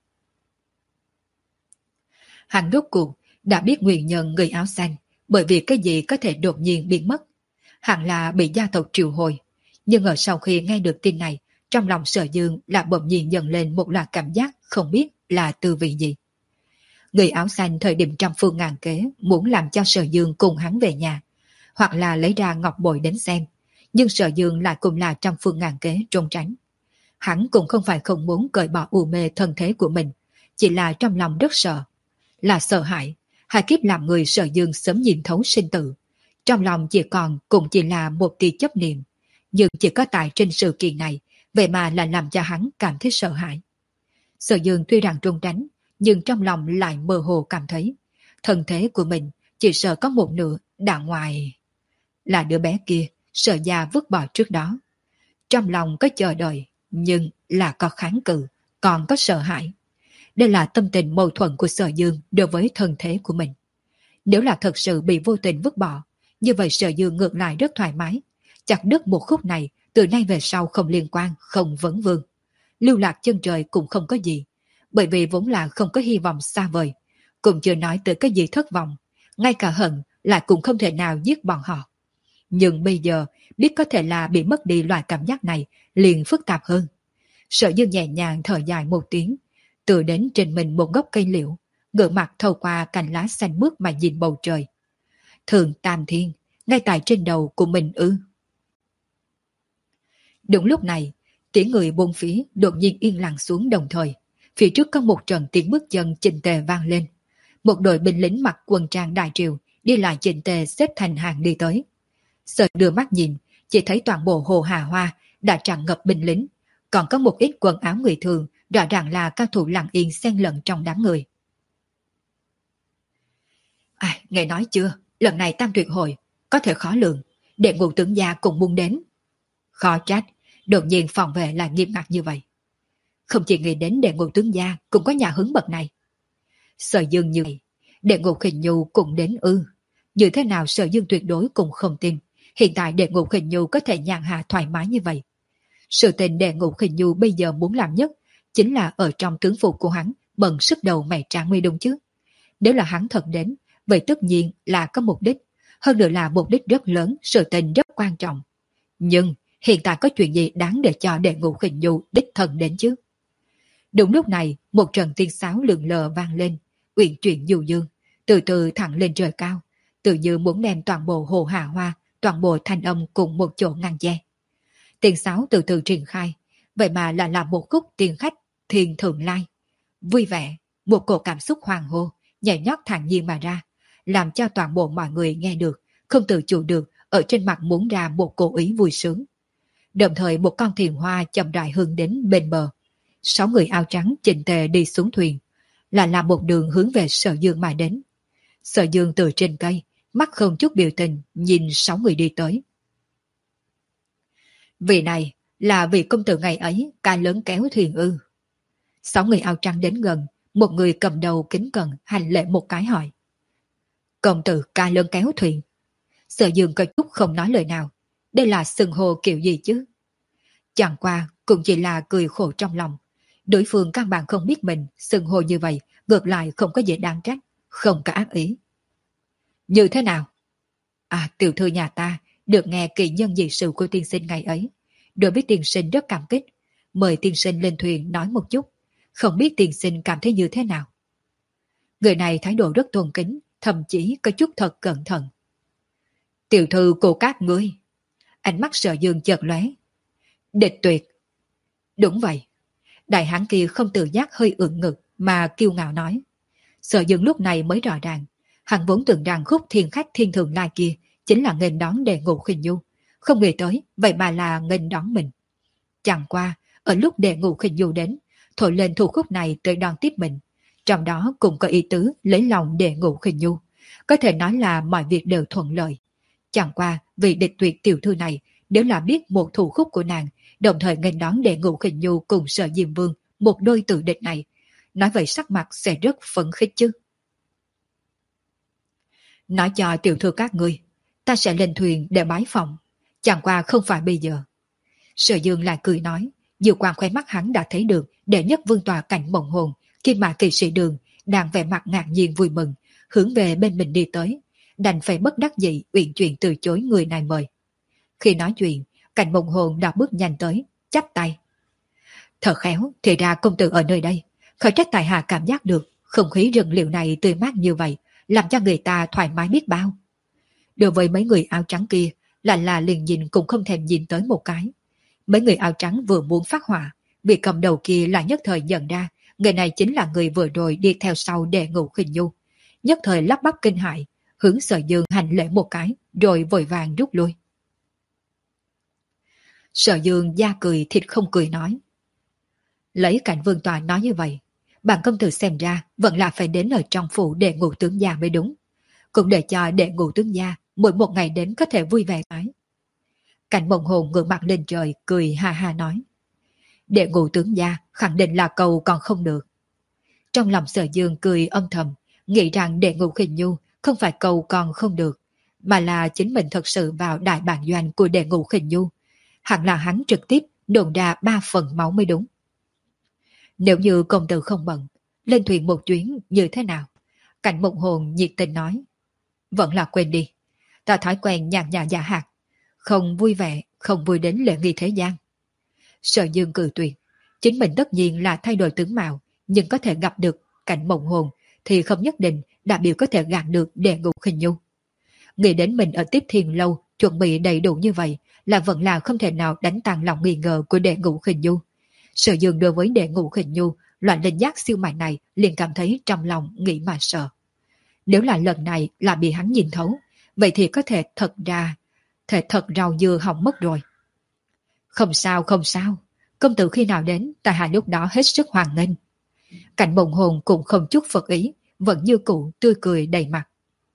Hắn rốt cuộc đã biết nguyên nhân người áo xanh, bởi vì cái gì có thể đột nhiên biến mất. Hẳn là bị gia tộc triệu hồi. Nhưng ở sau khi nghe được tin này, trong lòng Sở Dương là bỗng nhiên dần lên một loạt cảm giác không biết là tư vị gì. Người áo xanh thời điểm trăm phương ngàn kế muốn làm cho Sở Dương cùng hắn về nhà, hoặc là lấy ra ngọc bội đến xem. Nhưng Sở Dương lại cũng là trăm phương ngàn kế trốn tránh. Hắn cũng không phải không muốn cởi bỏ u mê thân thế của mình, chỉ là trong lòng rất sợ. Là sợ hãi, hai kiếp làm người Sở Dương sớm nhìn thấu sinh tử. Trong lòng chỉ còn cũng chỉ là một tia chấp niệm. Nhưng chỉ có tại trên sự kiện này, vậy mà là làm cho hắn cảm thấy sợ hãi. Sở Dương tuy rằng trốn tránh, nhưng trong lòng lại mơ hồ cảm thấy thân thế của mình chỉ sợ có một nửa đã ngoài. Là đứa bé kia, Sở gia vứt bỏ trước đó. Trong lòng có chờ đợi, nhưng là có kháng cự, còn có sợ hãi. Đây là tâm tình mâu thuẫn của Sở Dương đối với thân thế của mình. Nếu là thật sự bị vô tình vứt bỏ, như vậy Sở Dương ngược lại rất thoải mái. Chặt đứt một khúc này, từ nay về sau không liên quan, không vấn vương. Lưu lạc chân trời cũng không có gì, bởi vì vốn là không có hy vọng xa vời. Cũng chưa nói tới cái gì thất vọng, ngay cả hận lại cũng không thể nào giết bọn họ. Nhưng bây giờ, biết có thể là bị mất đi loại cảm giác này, liền phức tạp hơn. Sở Dương nhẹ nhàng thở dài một tiếng, tựa đến trên mình một gốc cây liễu, ngửa mặt thâu qua cành lá xanh mướt mà nhìn bầu trời. Thường Tam Thiên, ngay tại trên đầu của mình ư. Đúng lúc này, tiếng người bốn phía đột nhiên yên lặng xuống đồng thời. Phía trước có một trận tiếng bước chân chỉnh tề vang lên. Một đội binh lính mặc quần trang đại triều đi lại chỉnh tề xếp thành hàng đi tới. Sợ đưa mắt nhìn, chỉ thấy toàn bộ hồ Hà Hoa đã tràn ngập binh lính, còn có một ít quần áo người thường, rõ ràng là cao thủ lặng yên xen lẫn trong đám người. À, nghe nói chưa, lần này tam tuyệt hội có thể khó lường, đệ ngũ tướng gia cũng muốn đến. Khó trách, đột nhiên phòng vệ là nghiêm ngặt như vậy. Không chỉ nghĩ đến đệ ngũ tướng gia cũng có nhà hứng bậc này. Sở Dương như vậy, đệ ngũ Khinh Nhu cũng đến ư. Như thế nào Sở Dương tuyệt đối cũng không tin, hiện tại đệ ngũ Khinh Nhu có thể nhàn hạ thoải mái như vậy. Sự tình đệ ngũ Khinh Nhu bây giờ muốn làm nhất chính là ở trong tướng phục của hắn bận sức đầu mày tráng mi đúng chứ. Nếu là hắn thật đến, vậy tất nhiên là có mục đích, hơn nữa là mục đích rất lớn, sự tình rất quan trọng. Nhưng hiện tại có chuyện gì đáng để cho đệ ngũ Khinh Nhu đích thân đến chứ? Đúng lúc này, một trận tiên sáo lượn lờ vang lên, uyển chuyển du dương, từ từ thẳng lên trời cao, tự như muốn đem toàn bộ hồ Hà Hoa, toàn bộ thanh âm cùng một chỗ ngăn che. Tiên sáo từ từ triển khai, vậy mà là làm một khúc tiên khách thiên thượng lai. Vui vẻ, một cổ cảm xúc hoàng hô, nhảy nhót thản nhiên mà ra, làm cho toàn bộ mọi người nghe được, không tự chủ được, ở trên mặt muốn ra một cổ ý vui sướng. Đồng thời một con thuyền hoa chậm rãi hướng đến bên bờ. Sáu người áo trắng chỉnh tề đi xuống thuyền, là làm một đường hướng về Sở Dương mà đến. Sở Dương từ trên cây, mắt không chút biểu tình, nhìn sáu người đi tới. Vị này là vị công tử ngày ấy ca lớn kéo thuyền ư? Sáu người áo trắng đến gần, một người cầm đầu kính cẩn hành lễ một cái hỏi. Công tử ca lớn kéo thuyền? Sở Dương có chút không nói lời nào. Đây là xưng hô kiểu gì chứ? Chẳng qua cũng chỉ là cười khổ trong lòng. Đối phương căn bản không biết mình xưng hô như vậy, ngược lại không có gì đáng trách, không có ác ý. Như thế nào? À, tiểu thư nhà ta được nghe kỳ nhân dị sự của tiên sinh ngày ấy, đối với tiên sinh rất cảm kích, mời tiên sinh lên thuyền nói một chút, không biết tiên sinh cảm thấy như thế nào. Người này thái độ rất tôn kính, thậm chí có chút thật cẩn thận. Tiểu thư của các ngươi. Ánh mắt Sở Dương chợt lóe. Địch tuyệt. Đúng vậy. Đại hán kia không tự giác hơi ưỡn ngực mà kiêu ngạo nói. Sở Dương lúc này mới rõ ràng, hắn vốn tưởng rằng khúc thiên khách thiên thường lai kia chính là nghênh đón đệ ngũ Khinh Nhu, không nghĩ tới vậy mà là nghênh đón mình. Chẳng qua, ở lúc đệ ngũ Khinh Nhu đến, thổi lên thủ khúc này tới đón tiếp mình, trong đó cũng có ý tứ lấy lòng đệ ngũ Khinh Nhu, có thể nói là mọi việc đều thuận lợi. Chẳng qua, vì địch tuyệt tiểu thư này, nếu là biết một thủ khúc của nàng, đồng thời nghênh đón đệ ngũ Khinh Nhu cùng Sở Diêm Vương, một đôi tử địch này, nói vậy sắc mặt sẽ rất phấn khích chứ. Nói cho tiểu thư các ngươi, ta sẽ lên thuyền để bái phòng. Chẳng qua không phải bây giờ. Sở Dương lại cười nói, dư quan khóe mắt hắn đã thấy được đệ nhất vương tòa cảnh mộng hồn, Kim Mã Kỵ Sĩ Đường đang vẻ mặt ngạc nhiên vui mừng, hướng về bên mình đi tới, đành phải bất đắc dĩ uyển chuyển từ chối người này mời. Khi nói chuyện, cảnh mộng hồn đã bước nhanh tới, chắp tay. Thật khéo, thì ra công tử ở nơi đây, khởi trách tại hạ cảm giác được không khí rừng liệu này tươi mát như vậy, làm cho người ta thoải mái biết bao. Đối với mấy người áo trắng kia, là là liền nhìn cũng không thèm nhìn tới một cái. Mấy người áo trắng vừa muốn phát hỏa, bị cầm đầu kia lại nhất thời nhận ra, người này chính là người vừa rồi đi theo sau để ngủ khinh nhu. Nhất thời lắp bắp kinh hãi, hướng Sở Dương hành lễ một cái, rồi vội vàng rút lui. Sở Dương da cười thịt không cười nói. Lấy cảnh vương tòa nói như vậy, bản công tử xem ra vẫn là phải đến ở trong phủ để ngủ tướng gia mới đúng. Cũng để cho đệ ngũ tướng gia mỗi một ngày đến có thể vui vẻ mãi. Cảnh mộng hồn ngửa mặt lên trời cười ha ha nói. Đệ ngũ tướng gia khẳng định là cầu còn không được. Trong lòng Sở Dương cười âm thầm, nghĩ rằng đệ ngũ khinh nhu không phải cầu còn không được, mà là chính mình thật sự vào đại bản doanh của đệ ngũ khinh nhu. Hẳn là hắn trực tiếp đồn ra ba phần máu mới đúng. Nếu như công tử không bận, lên thuyền một chuyến như thế nào? Cảnh mộng hồn nhiệt tình nói. Vẫn là quên đi, ta thói quen nhàn nhã giả hạt, không vui vẻ, không vui đến lễ nghi thế gian. Sở Dương cự tuyệt, chính mình tất nhiên là thay đổi tướng mạo, nhưng có thể gặp được cảnh mộng hồn thì không nhất định đại biểu có thể gạt được đệ ngũ khinh nhu. Nghĩ đến mình ở tiếp thiên lâu chuẩn bị đầy đủ như vậy, là vẫn là không thể nào đánh tan lòng nghi ngờ của đệ ngũ khinh nhu. Sở Dương đối với đệ ngũ khinh nhu loại linh giác siêu mạnh này liền cảm thấy trong lòng nghĩ mà sợ. Nếu là lần này là bị hắn nhìn thấu, vậy thì có thể thật ra, thể thật rau dưa hỏng mất rồi. Không sao, không sao. Công tử khi nào đến, tại hạ lúc đó hết sức hoàng nghênh. Cảnh mộng hồn cũng không chút phật ý, vẫn như cũ tươi cười đầy mặt.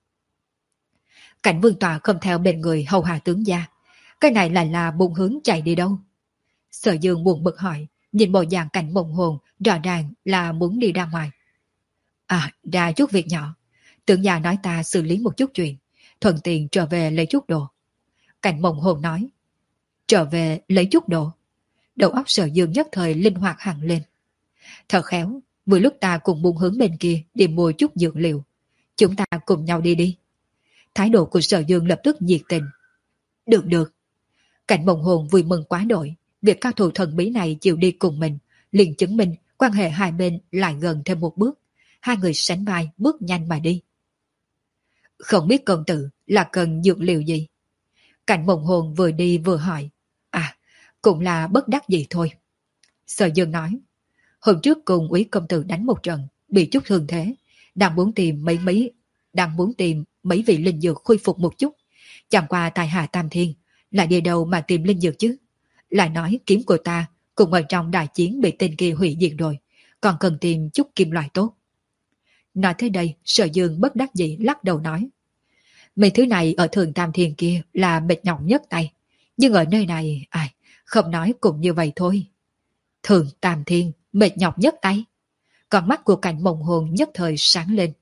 Cảnh vương tòa không theo bên người hầu hạ tướng gia. Cái này lại là bụng hướng chạy đi đâu? Sở Dương buồn bực hỏi, nhìn bộ dạng cảnh mộng hồn rõ ràng là muốn đi ra ngoài. À, ra chút việc nhỏ. Tướng gia nói ta xử lý một chút chuyện, thuận tiện trở về lấy chút đồ. Cảnh mộng hồn nói. Trở về lấy chút đồ. Đầu óc Sở Dương nhất thời linh hoạt hẳn lên. Thật khéo, vừa lúc ta cùng buông hướng bên kia đi mua chút dược liệu. Chúng ta cùng nhau đi đi. Thái độ của Sở Dương lập tức nhiệt tình. Được được. Cảnh mộng hồn vui mừng quá đổi. Việc cao thủ thần bí này chịu đi cùng mình, liền chứng minh quan hệ hai bên lại gần thêm một bước. Hai người sánh vai bước nhanh mà đi. Không biết công tử là cần dược liệu gì? Cảnh mộng hồn vừa đi vừa hỏi. À, cũng là bất đắc gì thôi. Sở Dương nói. Hôm trước cùng úy công tử đánh một trận, bị chút thương thế, đang muốn tìm mấy mấy đang muốn tìm mấy vị linh dược khôi phục một chút. Chẳng qua tài hạ tam thiên, lại đi đâu mà tìm linh dược chứ? Lại nói kiếm của ta cùng ở trong đại chiến bị tên kia hủy diệt rồi, còn cần tìm chút kim loại tốt. Nói tới đây, Sở Dương bất đắc dĩ lắc đầu nói. Mấy thứ này ở thường tam thiên kia là mệt nhọc nhất tay, nhưng ở nơi này, ai, không nói cũng như vậy thôi. Thường tam thiên, mệt nhọc nhất tay. Còn mắt của cảnh mộng hồn nhất thời sáng lên.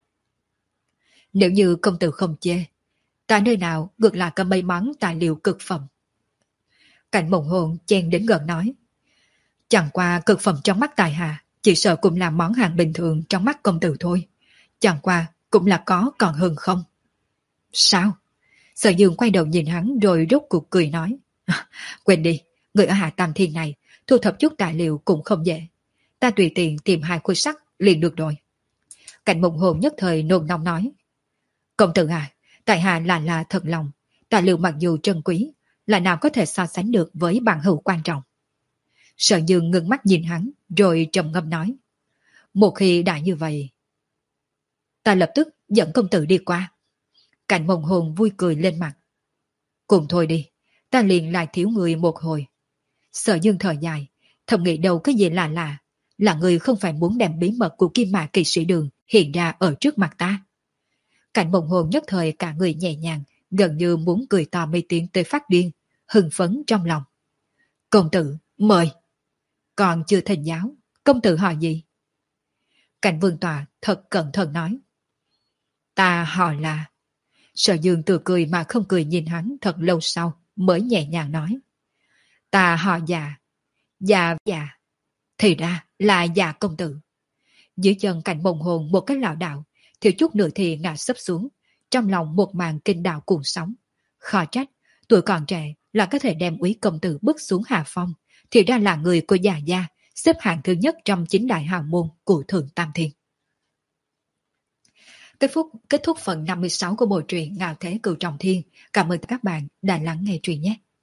Nếu như công tử không chê, tại nơi nào ngược lại có mấy món tài liệu cực phẩm. Cảnh mộng hồn chen đến gần nói. Chẳng qua cực phẩm trong mắt tài hạ, chỉ sợ cũng là món hàng bình thường trong mắt công tử thôi. Chẳng qua cũng là có còn hơn không. Sao? Sở Dương quay đầu nhìn hắn rồi rốt cuộc cười nói. Quên đi, người ở Hạ Tam Thiên này thu thập chút tài liệu cũng không dễ. Ta tùy tiện tìm hai khối sắt liền được rồi. Cảnh mộng hồn nhất thời nôn nóng nói. Công tử à, tại hạ là là thật lòng. Tài liệu mặc dù trân quý, là nào có thể so sánh được với bằng hữu quan trọng. Sở Dương ngưng mắt nhìn hắn, rồi trầm ngâm nói. Một khi đã như vậy, ta lập tức dẫn công tử đi qua. Cảnh mộng hồn vui cười lên mặt. Cùng thôi đi, ta liền lại thiếu người một hồi. Sở Dương thở dài, thầm nghĩ đâu cái gì lạ lạ, là người không phải muốn đem bí mật của Kim Mã Kỵ Sĩ Đường hiện ra ở trước mặt ta. Cảnh mộng hồn nhất thời cả người nhẹ nhàng, gần như muốn cười to mấy tiếng tới phát điên, hưng phấn trong lòng. Công tử, mời. Còn chưa thỉnh giáo, công tử hỏi gì? Cảnh vương tòa thật cẩn thận nói. Ta hỏi là, Sở Dương từ cười mà không cười nhìn hắn thật lâu sau mới nhẹ nhàng nói. Ta họ già, già già, thì ra là già công tử. Dưới chân cạnh bồng hồn một cái lão đạo, thiếu chút nữa thì ngã sấp xuống, trong lòng một màn kinh đạo cuồng sóng. Khó trách, tuổi còn trẻ là có thể đem úy công tử bước xuống hạ phong, thì ra là người của già gia, xếp hạng thứ nhất trong chính đại hào môn của Thượng Tam Thiên. Kết thúc, kết thúc phần năm mươi sáu của bộ truyện Ngạo Thế Cửu Trọng Thiên. Cảm ơn các bạn đã lắng nghe truyện nhé.